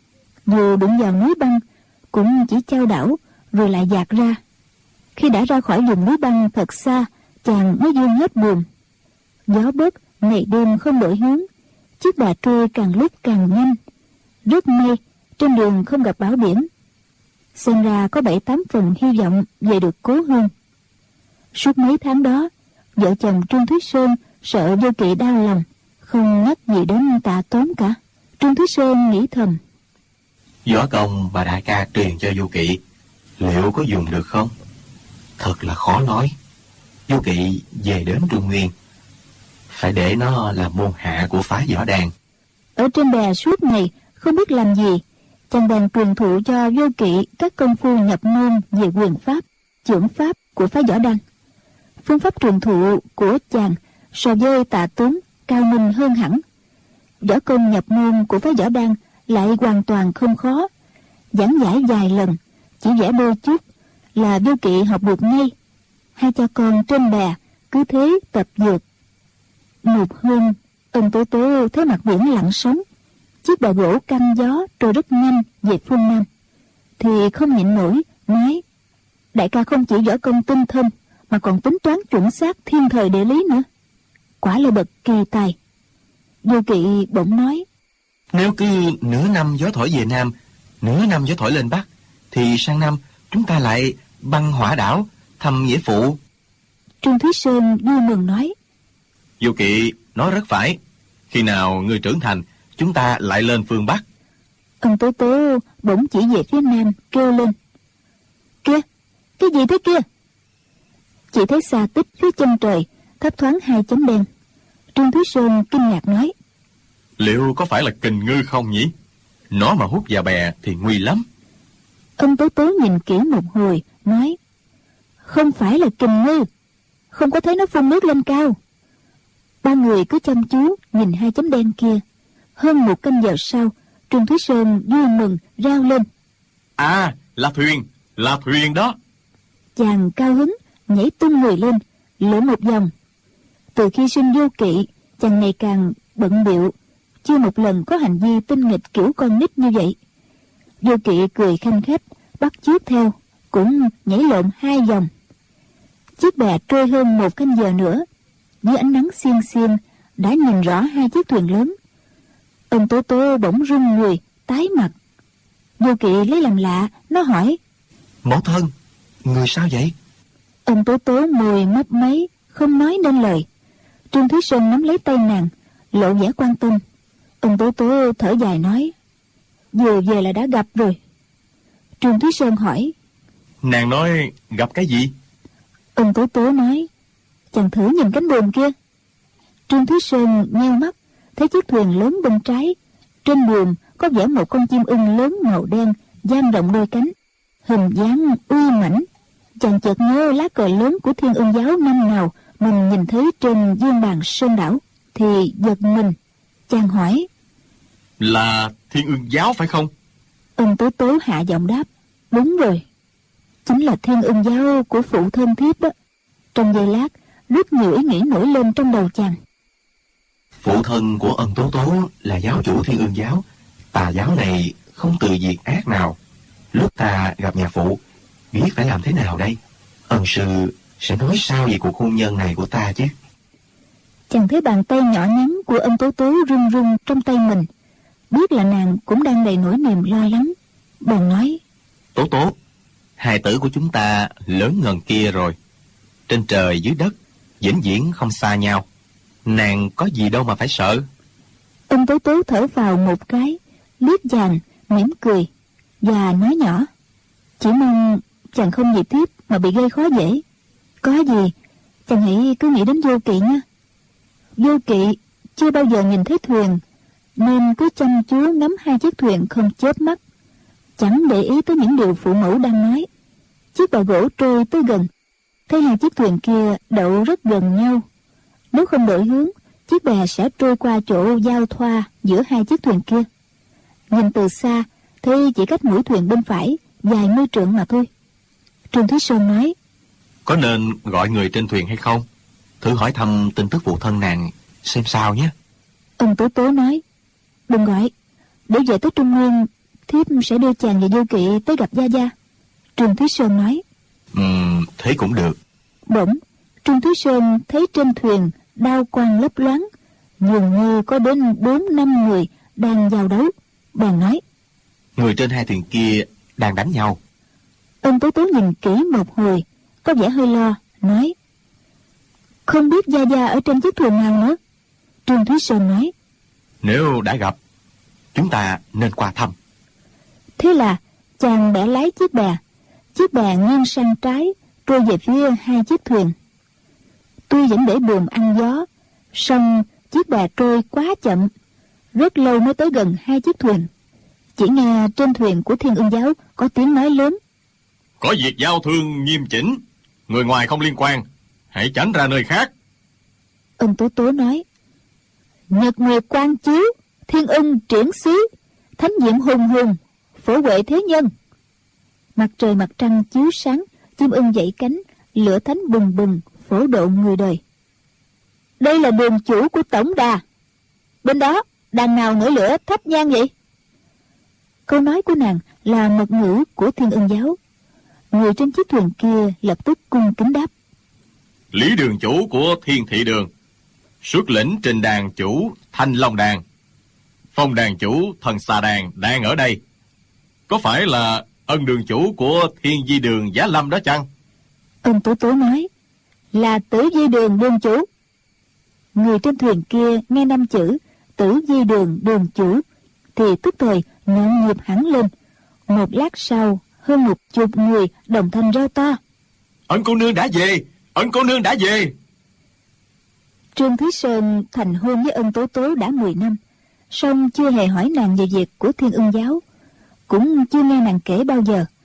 Dù đụng vào núi băng cũng chỉ chao đảo rồi lại dạt ra. Khi đã ra khỏi vùng núi băng thật xa, chàng mới dương hết buồm. Gió bấc ngày đêm không đổi hướng, chiếc bè trôi càng lúc càng nhanh. Rất may trên đường không gặp bão biển. Xem ra có 7-8 phần hy vọng về được cố hương. Suốt mấy tháng đó, vợ chồng Trương Thúy Sơn sợ Vô Kỵ đau lòng, không nhắc gì đến Tạ Tốn cả. Trương Thúy Sơn nghĩ thầm: Võ công mà đại ca truyền cho Vô Kỵ liệu có dùng được không? Thật là khó nói. Vô Kỵ về đến Trung Nguyên, phải để nó là môn hạ của phái Võ Đàn. Ở trên bè suốt ngày không biết làm gì, chàng bèn truyền thụ cho Vô Kỵ các công phu nhập môn về quyền pháp, chưởng pháp của phái Võ Đàn. Phương pháp truyền thụ của chàng so với Tạ Tốn cao minh hơn hẳn. Võ công nhập môn của phái Võ Đàn lại hoàn toàn không khó. Giảng giải vài lần, chỉ vẽ đôi chút là Vô Kỵ học được ngay. Hai cha con trên bè cứ thế tập dượt. Một hôm, Ân Tố Tố thấy mặt biển lặng sóng, chiếc bè gỗ căng gió trôi rất nhanh về phương Nam, thì không nhịn nổi nói: Đại ca không chỉ võ công tinh thâm mà còn tính toán chuẩn xác thiên thời địa lý nữa, quả là bậc kỳ tài. Vô Kỵ bỗng nói: Nếu cứ nửa năm gió thổi về Nam, nửa năm gió thổi lên Bắc, thì sang năm chúng ta lại băng hỏa đảo thăm nghĩa phụ. Trương Thúy Sơn vui mừng nói: Vô Kỵ nói rất phải. Khi nào ngươi trưởng thành, chúng ta lại lên phương Bắc. Ân Tố Tố bỗng chỉ về phía Nam kêu lên: Kìa, cái gì thế kia? Chỉ thấy xa tích phía chân trời thấp thoáng hai chấm đen. Trương Thúy Sơn kinh ngạc nói: Liệu có phải là kình ngư không nhỉ? Nó mà hút vào bè thì nguy lắm. Ân Tố Tố nhìn kỹ một hồi, nói: Không phải là kình ngư, không có thấy nó phun nước lên cao. Ba người cứ chăm chú nhìn hai chấm đen kia. Hơn 1 canh giờ sau, Trương Thúy Sơn vui mừng rao lên: À, là thuyền đó. Chàng cao hứng nhảy tung người lên, lượn một vòng. Từ khi sinh Vô Kỵ, chàng ngày càng bận bịu, chưa một lần có hành vi tinh nghịch kiểu con nít như vậy. Vô Kỵ cười khanh khách, bắt chước theo, cũng nhảy lộn 2 vòng. Chiếc bè trôi hơn 1 canh giờ nữa, dưới ánh nắng xiên xiên đã nhìn rõ 2 chiếc thuyền lớn. Ân Tố Tố bỗng run người, tái mặt. Vô Kỵ lấy làm lạ, nó hỏi: Mẫu thân, người sao vậy? Ân Tố Tố môi mấp máy, không nói nên lời. Trương Thúy Sơn nắm lấy tay nàng, lộ vẻ quan tâm. Ân Tố Tố thở dài nói: Vừa về là đã gặp rồi. Trương Thúy Sơn hỏi: Nàng nói gặp cái gì? Ân Tố Tố nói: Chàng thử nhìn cánh buồm kia. Trương Thúy Sơn nheo mắt, thấy chiếc thuyền lớn bên trái. Trên buồm có vẽ một con chim ưng lớn màu đen, dang rộng đôi cánh, hình dáng uy mãnh. Chàng chợt nhớ lá cờ lớn của Thiên Ưng giáo năm nào mình nhìn thấy trên dương bàn sơn đảo, thì giật mình. Chàng hỏi: Là Thiên Ưng giáo phải không? Ân Tố Tố hạ giọng đáp: Đúng rồi, chính là Thiên Ưng giáo của phụ thân thiếp đó. Trong giây lát, rất nhiều ý nghĩ nổi lên trong đầu chàng. Phụ thân của Ân Tố Tố là giáo chủ Thiên Ưng giáo. Tà giáo này không từ diệt ác nào. Lúc ta gặp nhà phụ, biết phải làm thế nào đây? Ân sư sẽ nói sao về cuộc hôn nhân này của ta chứ? Chàng thấy bàn tay nhỏ nhắn của Ân Tố Tố run run trong tay mình, biết là nàng cũng đang đầy nỗi niềm lo lắng. Bèn nói: Tố Tố, hài tử của chúng ta lớn ngần kia rồi. Trên trời dưới đất, vĩnh viễn không xa nhau. Nàng có gì đâu mà phải sợ. Ân Tố Tố thở vào một cái, liếc chàng, mỉm cười và nói nhỏ: Chỉ mong chàng không vì tiếp mà bị gây khó dễ. Có gì chàng hãy cứ nghĩ đến Vô Kỵ nhé. Vô Kỵ chưa bao giờ nhìn thấy thuyền, nên cứ chăm chú ngắm 2 chiếc thuyền không chớp mắt, chẳng để ý tới những điều phụ mẫu đang nói. Chiếc bè gỗ trôi tới gần, thấy 2 chiếc thuyền kia đậu rất gần nhau. Nếu không đổi hướng, chiếc bè sẽ trôi qua chỗ giao thoa giữa 2 chiếc thuyền kia. Nhìn từ xa, thấy chỉ cách mũi thuyền bên phải vài mươi trượng mà thôi. Trương Thúy Sơn nói: Có nên gọi người trên thuyền hay không? Thử hỏi thăm tin tức phụ thân nàng xem sao nhé. Ân Tố Tố nói: Đừng gọi, để về tới Trung Nguyên, thiếp sẽ đưa chàng và Vô Kỵ tới gặp Gia Gia. Trương Thúy Sơn nói: Thế cũng được. Bỗng Trương Thúy Sơn thấy trên thuyền đao quang lấp loáng, dường như có đến 4-5 người đang giao đấu. Bèn nói: Người trên 2 thuyền kia đang đánh nhau. Ân Tố Tố nhìn kỹ một hồi, có vẻ hơi lo, nói: Không biết Gia Gia ở trên chiếc thuyền nào nữa. Trương Thúy Sơn nói: Nếu đã gặp, chúng ta nên qua thăm. Thế là chàng bẻ lái chiếc bè. Chiếc bè nghiêng sang trái, trôi về phía 2 chiếc thuyền. Tuy vẫn để buồm ăn gió, song chiếc bè trôi quá chậm, rất lâu mới tới gần 2 chiếc thuyền. Chỉ nghe trên thuyền của Thiên Ưng giáo có tiếng nói lớn: Có việc giao thương nghiêm chỉnh, người ngoài không liên quan, hãy tránh ra nơi khác. Ân Tố Tố nói: Nhật nguyệt quang chiếu, Thiên Ưng triển xứ, thánh diệm hùng hùng, phổ huệ thế nhân. Mặt trời mặt trăng chiếu sáng, chim ưng dậy cánh, lửa thánh bừng bừng, phổ độ người đời. Đây là đường chủ của tổng đà. Bên đó đàn nào ngửi lửa thắp nhang vậy? Câu nói của nàng là mật ngữ của Thiên Ưng giáo. Người trên chiếc thuyền kia lập tức cung kính đáp: Lý đường chủ của Thiên Thị Đường, xuất lĩnh Trình đàn chủ Thanh Long đàn, Phong đàn chủ Thần Xà đàn đang ở đây. Có phải là Ân đường chủ của Thiên Di Đường Giá Lâm đó chăng? Ân Tố Tố nói: Là Tử Di Đường đường chủ. Người trên thuyền kia nghe 5 chữ Tử Di Đường đường chủ thì tức thời nhộn nhịp hẳn lên. Một lát sau, hơn 10 người đồng thanh reo to: Ân cô nương đã về, Ân cô nương đã về. Trương Thúy Sơn thành hôn với Ân Tố Tố đã 10 năm, song chưa hề hỏi nàng về việc của Thiên Ưng giáo, cũng chưa nghe nàng kể bao giờ.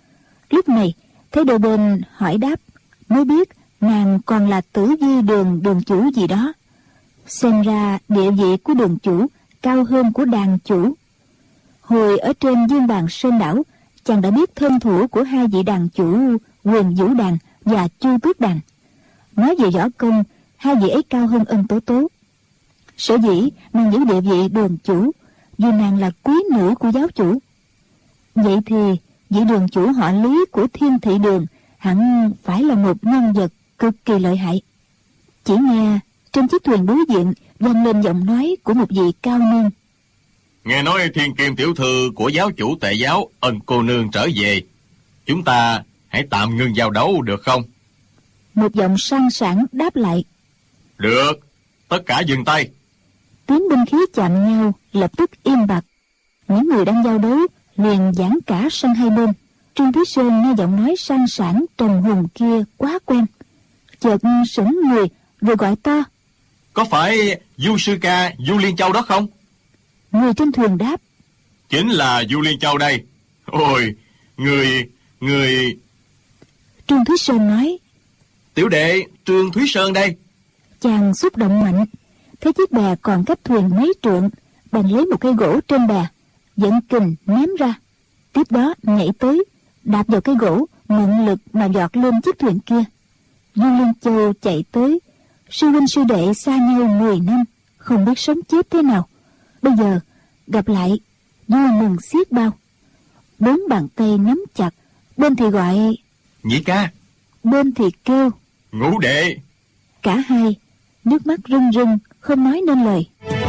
Lúc này thấy đôi bên hỏi đáp, mới biết nàng còn là Tử Di Đường đường chủ gì đó. Xem ra địa vị của đường chủ cao hơn của đàn chủ. Hồi ở trên Dương Bàn Sơn đảo, chàng đã biết thân thủ của hai vị đàn chủ Quyền Vũ Đàn và Chu Tước Đàn. Nói về võ công, hai vị ấy cao hơn Ân Tố Tố. Sở dĩ nàng giữ địa vị đường chủ vì nàng là quý nữ của giáo chủ. Vậy thì vị đường chủ họ Lý của Thiên Thị Đường hẳn phải là một nhân vật cực kỳ lợi hại. Chỉ nghe trên chiếc thuyền đối diện vang lên giọng nói của một vị cao niên. Nghe nói Thiên Kim tiểu thư của giáo chủ Tệ giáo Ân cô nương trở về, chúng ta hãy tạm ngưng giao đấu được không? Một giọng sang sảng đáp lại. Được, tất cả dừng tay. Tiếng binh khí chạm nhau lập tức im bặt. Những người đang giao đấu liền giãn cả sang hai bên. Trương Thúy Sơn nghe giọng nói sang sảng trầm hùng kia quá quen, chợt sững người rồi gọi to. Có phải Du sư ca Du Liên Châu đó không? Người trên thuyền đáp. Chính là Du Liên Châu đây. Ôi, người... Trương Thúy Sơn nói. Tiểu đệ Trương Thúy Sơn đây. Chàng xúc động mạnh, thấy chiếc bè còn cách thuyền mấy trượng, bèn lấy một cây gỗ trên bè, dẫn kình ném ra. Tiếp đó nhảy tới, đạp vào cây gỗ, mượn lực mà giọt lên chiếc thuyền kia. Du Liên Châu chạy tới. Sư huynh sư đệ xa nhau 10 năm, không biết sống chết thế nào. Bây giờ gặp lại, vui mừng xiết bao. 4 bàn tay nắm chặt, bên thì gọi Nhị ca, bên thì kêu Ngũ đệ. Cả hai nước mắt rưng rưng không nói nên lời.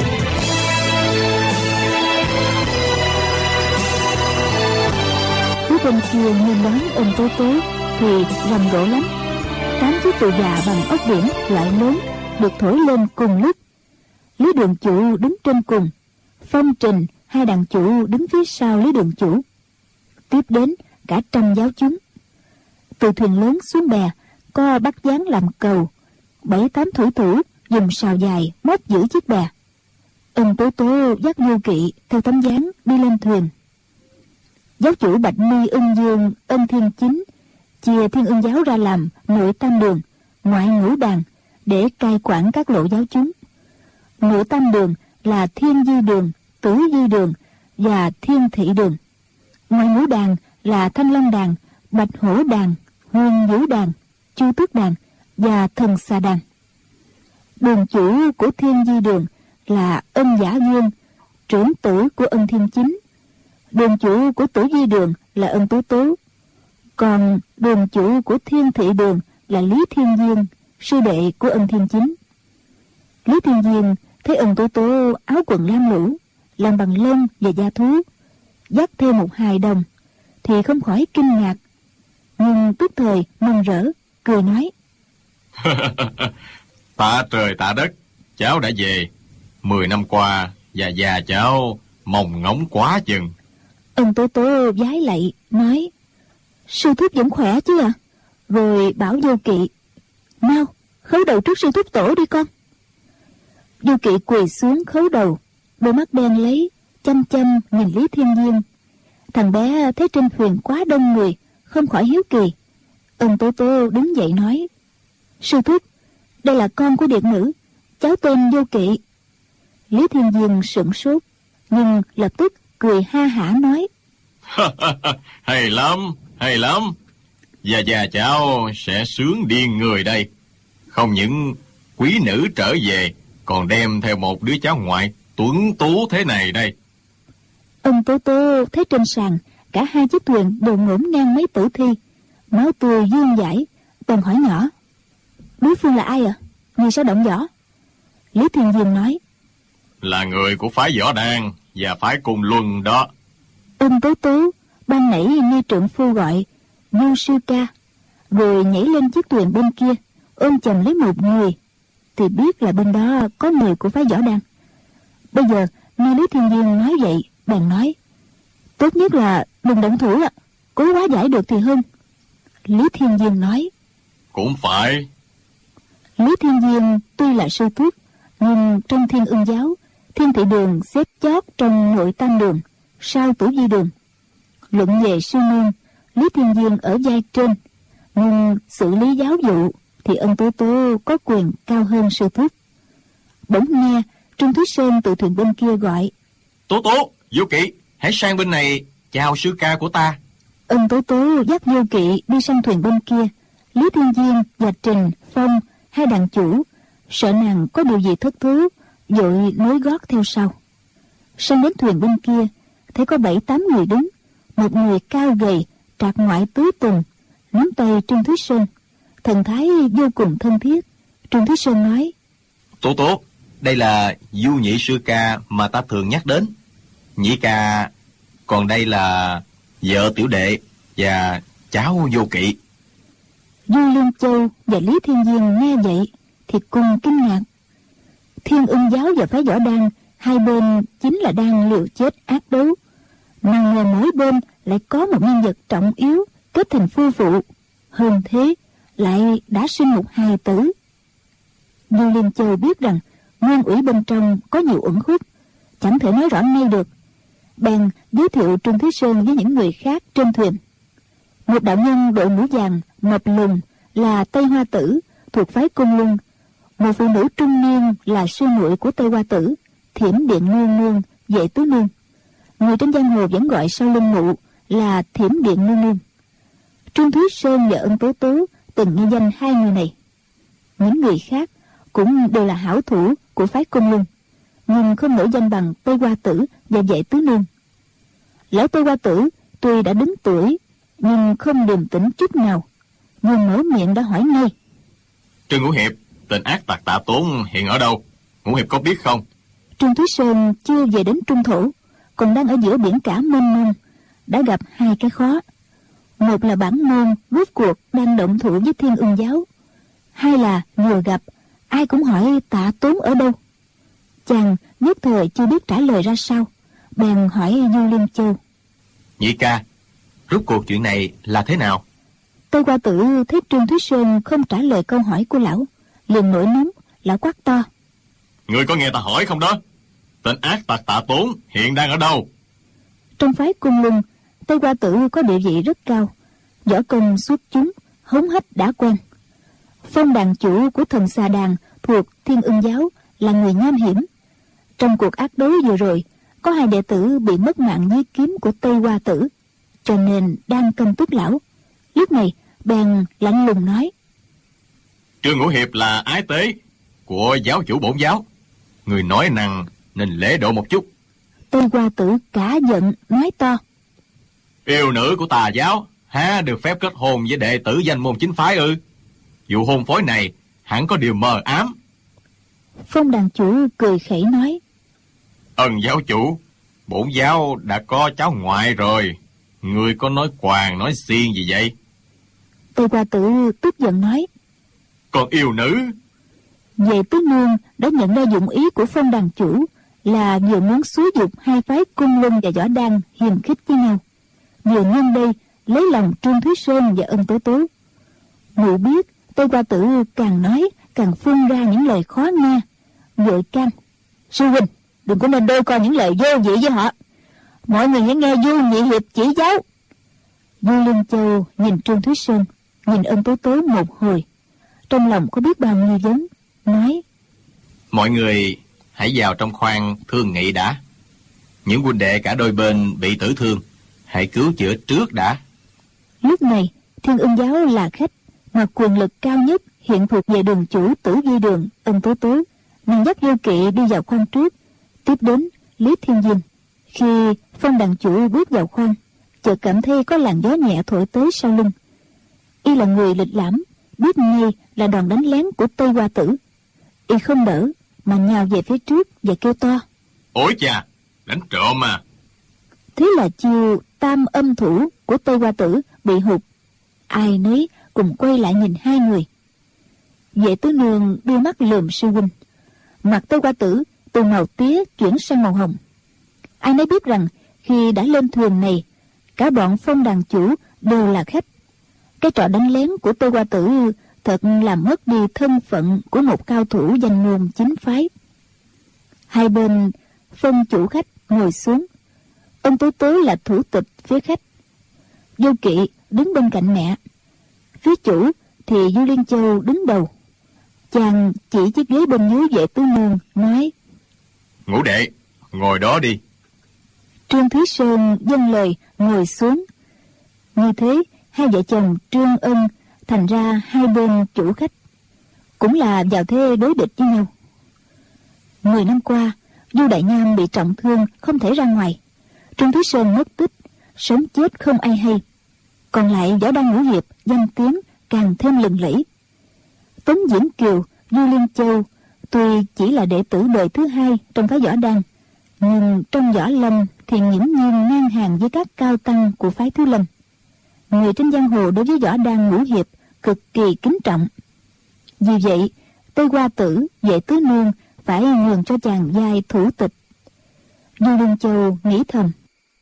Phía bên kia nhìn đón Ân Tố Tố thì rầm rộ lắm. 8 chiếc tù già bằng ốc biển loại lớn được thổi lên cùng lúc. Lý đường chủ đứng trên cùng, Phong Trình hai đàn chủ đứng phía sau Lý đường chủ. Tiếp đến cả 100 giáo chúng. Từ thuyền lớn xuống bè có bắt dáng làm cầu, 7-8 thủy thủ dùng sào dài mót giữ chiếc bè. Ân Tố Tố dắt Vô Kỵ theo tấm dáng đi lên thuyền. Giáo chủ Bạch Mi Ưng Dương Ân Thiên Chính chia Thiên Ưng giáo ra làm nội tam đường, ngoại ngũ đàn để cai quản các lộ giáo chúng. Nội tam đường là Thiên Di Đường, Tử Di Đường và Thiên Thị Đường. Ngoại ngũ đàn là Thanh Long Đàn, Bạch Hổ Đàn, Huyền Vũ Đàn, Chu Tước Đàn và Thần Xà Đàn. Đường chủ của Thiên Di Đường là Ân Giả Vương, trưởng tử của Ân Thiên Chính. Đường chủ của Tử Di Đường là Ân Tố Tố. Còn đường chủ của Thiên Thị Đường là Lý Thiên Diên, sư đệ của Ân Thiên Chính. Lý Thiên Diên thấy Ân Tố Tố áo quần lam lũ, làm bằng lông và da thú, dắt theo một hài đồng, thì không khỏi kinh ngạc, nhưng tức thời mừng rỡ, cười nói. Tạ trời tạ đất, cháu đã về. 10 năm qua, già cháu mong ngóng quá chừng. Ân Tố Tố vái lạy, nói. Sư thúc vẫn khỏe chứ ạ? Rồi bảo Vô Kỵ, mau khấu đầu trước sư thúc tổ đi con. Vô Kỵ quỳ xuống khấu đầu, đôi mắt đen lấy, chăm chăm nhìn Lý Thiên Diên. Thằng bé thấy trên thuyền quá đông người, không khỏi hiếu kỳ. Ân Tố Tố đứng dậy nói. Sư thúc, đây là con của điện nữ, cháu tên Vô Kỵ. Lý Thiên Diên sửng sốt, nhưng lập tức cười ha hả nói. Hay lắm, hay lắm. Già cháu sẽ sướng điên người đây. Không những quý nữ trở về, còn đem theo một đứa cháu ngoại tuấn tú thế này đây. Ân Tố Tố thấy trên sàn cả hai chiếc thuyền đều ngổn ngang mấy tử thi, máu tươi vương dãi, bèn hỏi nhỏ. Đối phương là ai ạ? Vì sao động võ? Lý Thiên Diên nói. Là người của phái Võ Đan và phái Cung Luân đó. Ân Tố Tố ban nãy nghe trượng phu gọi Du sư ca, rồi nhảy lên chiếc thuyền bên kia ôm chầm lấy một người, thì biết là bên đó có người của phái Võ Đan. Bây giờ nghe Lý Thiên Diên nói vậy, bèn nói. Tốt nhất là đừng động thủ ạ, cố hóa giải được thì hơn. Lý Thiên Diên nói. Cũng phải. Lý Thiên Diên tuy là sư thúc, nhưng trong Thiên Ưng giáo, Thiên Thị Đường xếp chót trong nội tam đường, sau Tử Di Đường. Luận về sư môn, Lý Thiên Viên ở vai trên, nhưng xử lý giáo vụ thì ân tố tố có quyền cao hơn sư thúc. Bỗng nghe Trương Thúy Sơn từ thuyền bên kia gọi: Tố Tố, Vô Kỵ, hãy sang bên này chào sư ca của ta. Ân tố tố dắt Vô Kỵ đi sang thuyền bên kia. Lý Thiên Viên và Trình, Phong, hai đàn chủ sợ nàng có điều gì thất thú, vội nối gót theo sau. Sang đến thuyền bên kia, thấy có 7-8 người đứng. Một người cao gầy, trạc ngoại tứ tuần, nắm tay Trương Thúy Sơn, thần thái vô cùng thân thiết. Trương Thúy Sơn nói: Tố Tố, đây là Du Nhị sư ca mà ta thường nhắc đến. Nhị ca, còn đây là vợ tiểu đệ và cháu Vô Kỵ. Du Liên Châu và Lý Thiên Viên nghe vậy thì cùng kinh ngạc. Thiên Ưng giáo và phái Võ Đan hai bên chính là đang liều chết ác đấu, nào ngờ mỗi bên lại có một nhân vật trọng yếu kết thành phu phụ, hơn thế lại đã sinh một hài tử. Du Liên Châu biết rằng nguyên ủy bên trong có nhiều uẩn khúc, chẳng thể nói rõ ngay được, bèn giới thiệu Trương Thúy Sơn với những người khác trên thuyền. Một đạo nhân đội mũ vàng mập lùn là Tây Hoa Tử thuộc phái Côn Luân, một phụ nữ trung niên là sư muội của Tây Hoa Tử, Thiểm Điện Nương Nương, Vệ Tứ Nương. Người trên giang hồ vẫn gọi sau lưng mụ là Thiểm Điện Nương Nương. Trương Thúy Sơn và Ân Tố Tố từng nghe danh hai người này. Những người khác cũng đều là hảo thủ của phái Côn Luân, nhưng không nổi danh bằng Tây Hoa Tử và Vệ Tứ Nương. Lão Tây Hoa Tử tuy đã đứng tuổi nhưng không điềm tĩnh chút nào, nhưng mở miệng đã hỏi ngay: Trương Ngũ Hiệp, tên ác tặc Tạ Tốn hiện ở đâu? Ngũ Hiệp có biết không? Trương Thúy Sơn chưa về đến Trung Thổ, còn đang ở giữa biển cả mênh mông, đã gặp hai cái khó. Một là bản môn rốt cuộc đang động thủ với Thiên Ưng giáo, hai là vừa gặp ai cũng hỏi Tạ Tốn ở đâu. Chàng nhất thời chưa biết trả lời ra sao, bèn hỏi Du Liên Châu: Nhị ca, rốt cuộc chuyện này là thế nào? Tây Hoa Tử thấy Trương Thúy Sơn không trả lời câu hỏi của lão, liền nổi nóng. Lão quát to: Người có nghe ta hỏi không đó? Tên ác tặc Tạ Tốn hiện đang ở đâu? Trong phái Cung Luân, Tây Hoa Tử có địa vị rất cao, võ công xuất chúng, hống hách đã quen. Phong đàn chủ của thần xà đàn thuộc Thiên Ưng giáo là người nham hiểm. Trong cuộc ác đấu vừa rồi, có hai đệ tử bị mất mạng dưới kiếm của Tây Hoa Tử, cho nên đang căm tức lão. Lúc này bèn lạnh lùng nói: Trương Ngũ Hiệp là ái tế của giáo chủ bổn giáo, người nói năng nên lễ độ một chút. Tây Hoa Tử cả giận nói to: Yêu nữ của tà giáo há được phép kết hôn với đệ tử danh môn chính phái ư? Vụ hôn phối này hẳn có điều mờ ám. Phong đàn chủ cười khẩy nói: Ân giáo chủ, bổn giáo đã có cháu ngoại rồi, người có nói quàng nói xiên gì vậy? Tây Hoa Tử tức giận nói: Còn yêu nữ? Vệ Tứ Nương đã nhận ra dụng ý của Phong đàn chủ là vừa muốn xúi dục hai phái Cung Luân và Võ Đan hiềm khích với nhau, vừa nhân đây lấy lòng Trương Thúy Sơn và Ân Tố Tố. Mụ biết Tây Hoa Tử càng nói càng phun ra những lời khó nghe, vội can: Sư huynh đừng có nên đôi co những lời vô vị với họ, mọi người hãy nghe Du Nhị Hiệp chỉ giáo. Du Liên Châu nhìn Trương Thúy Sơn, nhìn Ân Tố Tố một hồi, trong lòng có biết bao nghi vấn, nói: Mọi người hãy vào trong khoang thương nghị đã. Những huynh đệ cả đôi bên bị tử thương, hãy cứu chữa trước đã. Lúc này Thiên Ưng giáo là khách, mà quyền lực cao nhất hiện thuộc về đường chủ Tử Vi Đường Ân Tố Tố, nàng dắt Vô Kỵ đi vào khoang trước, tiếp đến Lý Thiên Viên. Khi Phong đàn chủ bước vào khoang, chợt cảm thấy có làn gió nhẹ thổi tới sau lưng. Y là người lịch lãm, biết ngay là đòn đánh lén của Tây Hoa Tử. Y không đỡ mà nhào về phía trước và kêu to: Ôi chà, đánh trộm à! Thế là chiêu tam âm thủ của Tây Hoa Tử bị hụt. Ai nấy cùng quay lại nhìn hai người. Vệ Tứ Nương đưa mắt lườm sư huynh. Mặt Tây Hoa Tử từ màu tía chuyển sang màu hồng. Ai nấy biết rằng khi đã lên thuyền này, cả bọn Phong đàn chủ đều là khách. Cái trò đánh lén của Tây Hoa Tử thật làm mất đi thân phận của một cao thủ danh môn chính phái. Hai bên phân chủ khách ngồi xuống. Ân Tố Tố là thủ tịch phía khách. Vô Kỵ đứng bên cạnh mẹ. Phía chủ thì Du Liên Châu đứng đầu. Chàng chỉ chiếc ghế bên dưới Vệ Tứ Nương, nói: Ngũ đệ, ngồi đó đi. Trương Thúy Sơn dâng lời ngồi xuống. Như thế, hai vợ chồng Trương Ân thành ra hai bên chủ khách, cũng là vào thế đối địch với nhau. 10 năm qua, Du Đại Nham bị trọng thương không thể ra ngoài. Trương Thúy Sơn mất tích, sống chết không ai hay. Còn lại Võ Đăng Ngũ Hiệp danh tiếng càng thêm lừng lẫy. Tống Diễn Kiều, Du Liên Châu tuy chỉ là đệ tử đời thứ hai trong phái Võ Đăng, nhưng trong võ lâm thì nghiễm nhiên ngang hàng với các cao tăng của phái Thiếu Lâm. Người trên giang hồ đối với Võ Đăng Ngũ Hiệp cực kỳ kính trọng. Vì vậy, Tây Hoa Tử, Vệ Tứ Nương phải nhường cho chàng vai thủ tịch. Du Liên Châu nghĩ thầm: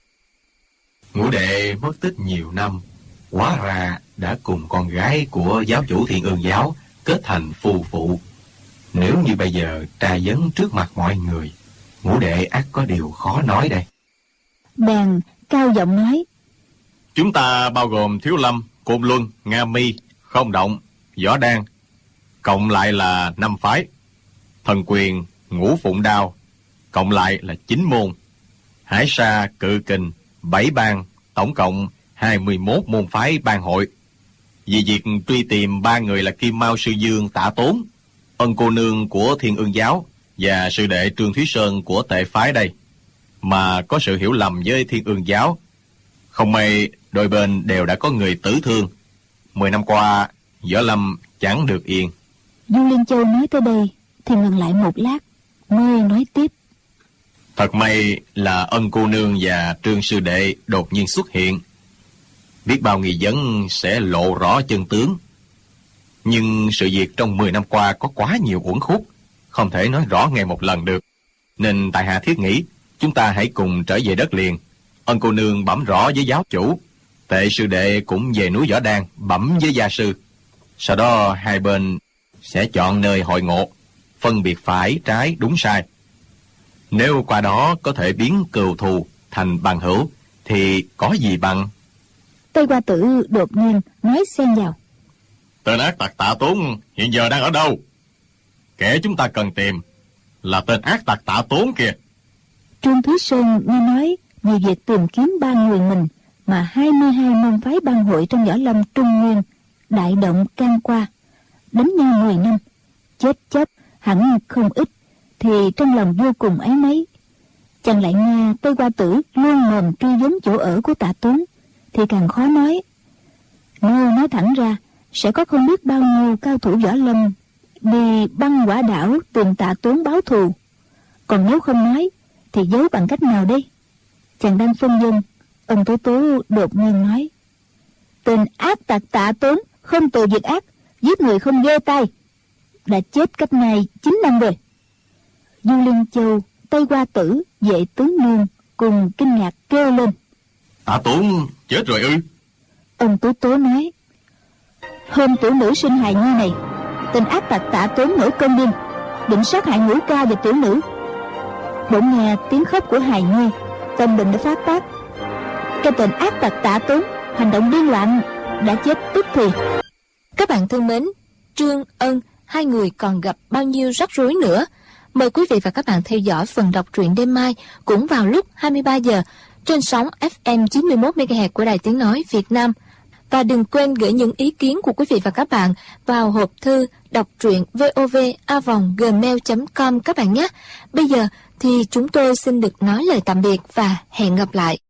Ngũ đệ mất tích nhiều năm, hóa ra đã cùng con gái của giáo chủ Thiên Ương giáo kết thành phu phụ. Nếu như bây giờ tra vấn trước mặt mọi người, ngũ đệ ắt có điều khó nói đây. Bèn cao giọng nói: Chúng ta bao gồm Thiếu Lâm, Côn Luân, Nga Mi, Không Động, Võ Đan, cộng lại là 5 phái. Thần Quyền, Ngũ Phụng Đao, cộng lại là 9 môn. Hải Sa, Cự Kình, 7 bang, tổng cộng 21 môn phái bang hội. Vì việc truy tìm 3 người là Kim Mao Sư Dương Tạ Tốn, Ân Cô Nương của Thiên Ương giáo và sư đệ Trương Thúy Sơn của Tệ phái đây, mà có sự hiểu lầm với Thiên Ương giáo. Không may đôi bên đều đã có người tử thương. 10 năm qua, võ lâm chẳng được yên. Du Liên Châu nói tới đây thì ngừng lại một lát, mới nói tiếp: Thật may là Ân Cô Nương và Trương sư đệ đột nhiên xuất hiện. Biết bao nghi vấn sẽ lộ rõ chân tướng. Nhưng sự việc trong 10 năm qua có quá nhiều uẩn khúc, không thể nói rõ ngay một lần được. Nên tại hạ thiết nghĩ chúng ta hãy cùng trở về đất liền. Ân Cô Nương bẩm rõ với giáo chủ, Tệ sư đệ cũng về núi Võ Đan bẩm với gia sư. Sau đó hai bên sẽ chọn nơi hội ngộ, phân biệt phải trái đúng sai. Nếu qua đó có thể biến cừu thù thành bằng hữu thì có gì bằng. Tây Hoa Tử đột nhiên nói xen vào: Tên ác tặc Tạ Tốn hiện giờ đang ở đâu? Kẻ chúng ta cần tìm là tên ác tặc Tạ Tốn kìa. Trương Thúy Sơn nghe nói vì việc tìm kiếm 3 người mình mà 22 môn phái bang hội trong võ lâm Trung Nguyên đại động can qua, đánh nhau 10 năm, chết chóc hẳn không ít, thì trong lòng vô cùng áy náy. Chàng lại nghe Tây Hoa Tử luôn mồm truy vấn chỗ ở của Tạ Tốn thì càng khó nói. Nếu nói thẳng ra, sẽ có không biết bao nhiêu cao thủ võ lâm đi băng quả đảo tìm Tạ Tốn báo thù. Còn nếu không nói thì giấu bằng cách nào đây? Chàng đang phân vân, ông Tố Tố đột nhiên nói: Tên ác tặc Tạ Tốn không từ việc ác, giết người không ghê tay, đã chết cách nay 9 năm rồi. Du Liên Châu, Tây Hoa Tử, Vệ Tứ Nương cùng kinh ngạc kêu lên: Tạ Tốn chết rồi ư? Ông Tố Tố nói: Hôm tiểu nữ sinh hài nhi này, tên ác tặc Tạ Tốn nổi cơn điên, định sát hại Ngũ Ca và tiểu nữ. Bỗng nghe tiếng khóc của hài nhi, tâm bệnh đã phát tác. Cái tên ác tặc Tạ Tốn hành động điên loạn, đã chết tức thì. Các bạn thân mến, Trương Ân, hai người còn gặp bao nhiêu rắc rối nữa. Mời quý vị và các bạn theo dõi phần đọc truyện đêm mai cũng vào lúc 23 giờ trên sóng FM 91 MHz của Đài Tiếng nói Việt Nam. Và đừng quên gửi những ý kiến của quý vị và các bạn vào hộp thư đọc truyện vov@gmail.com các bạn nhé. Bây giờ thì chúng tôi xin được nói lời tạm biệt và hẹn gặp lại.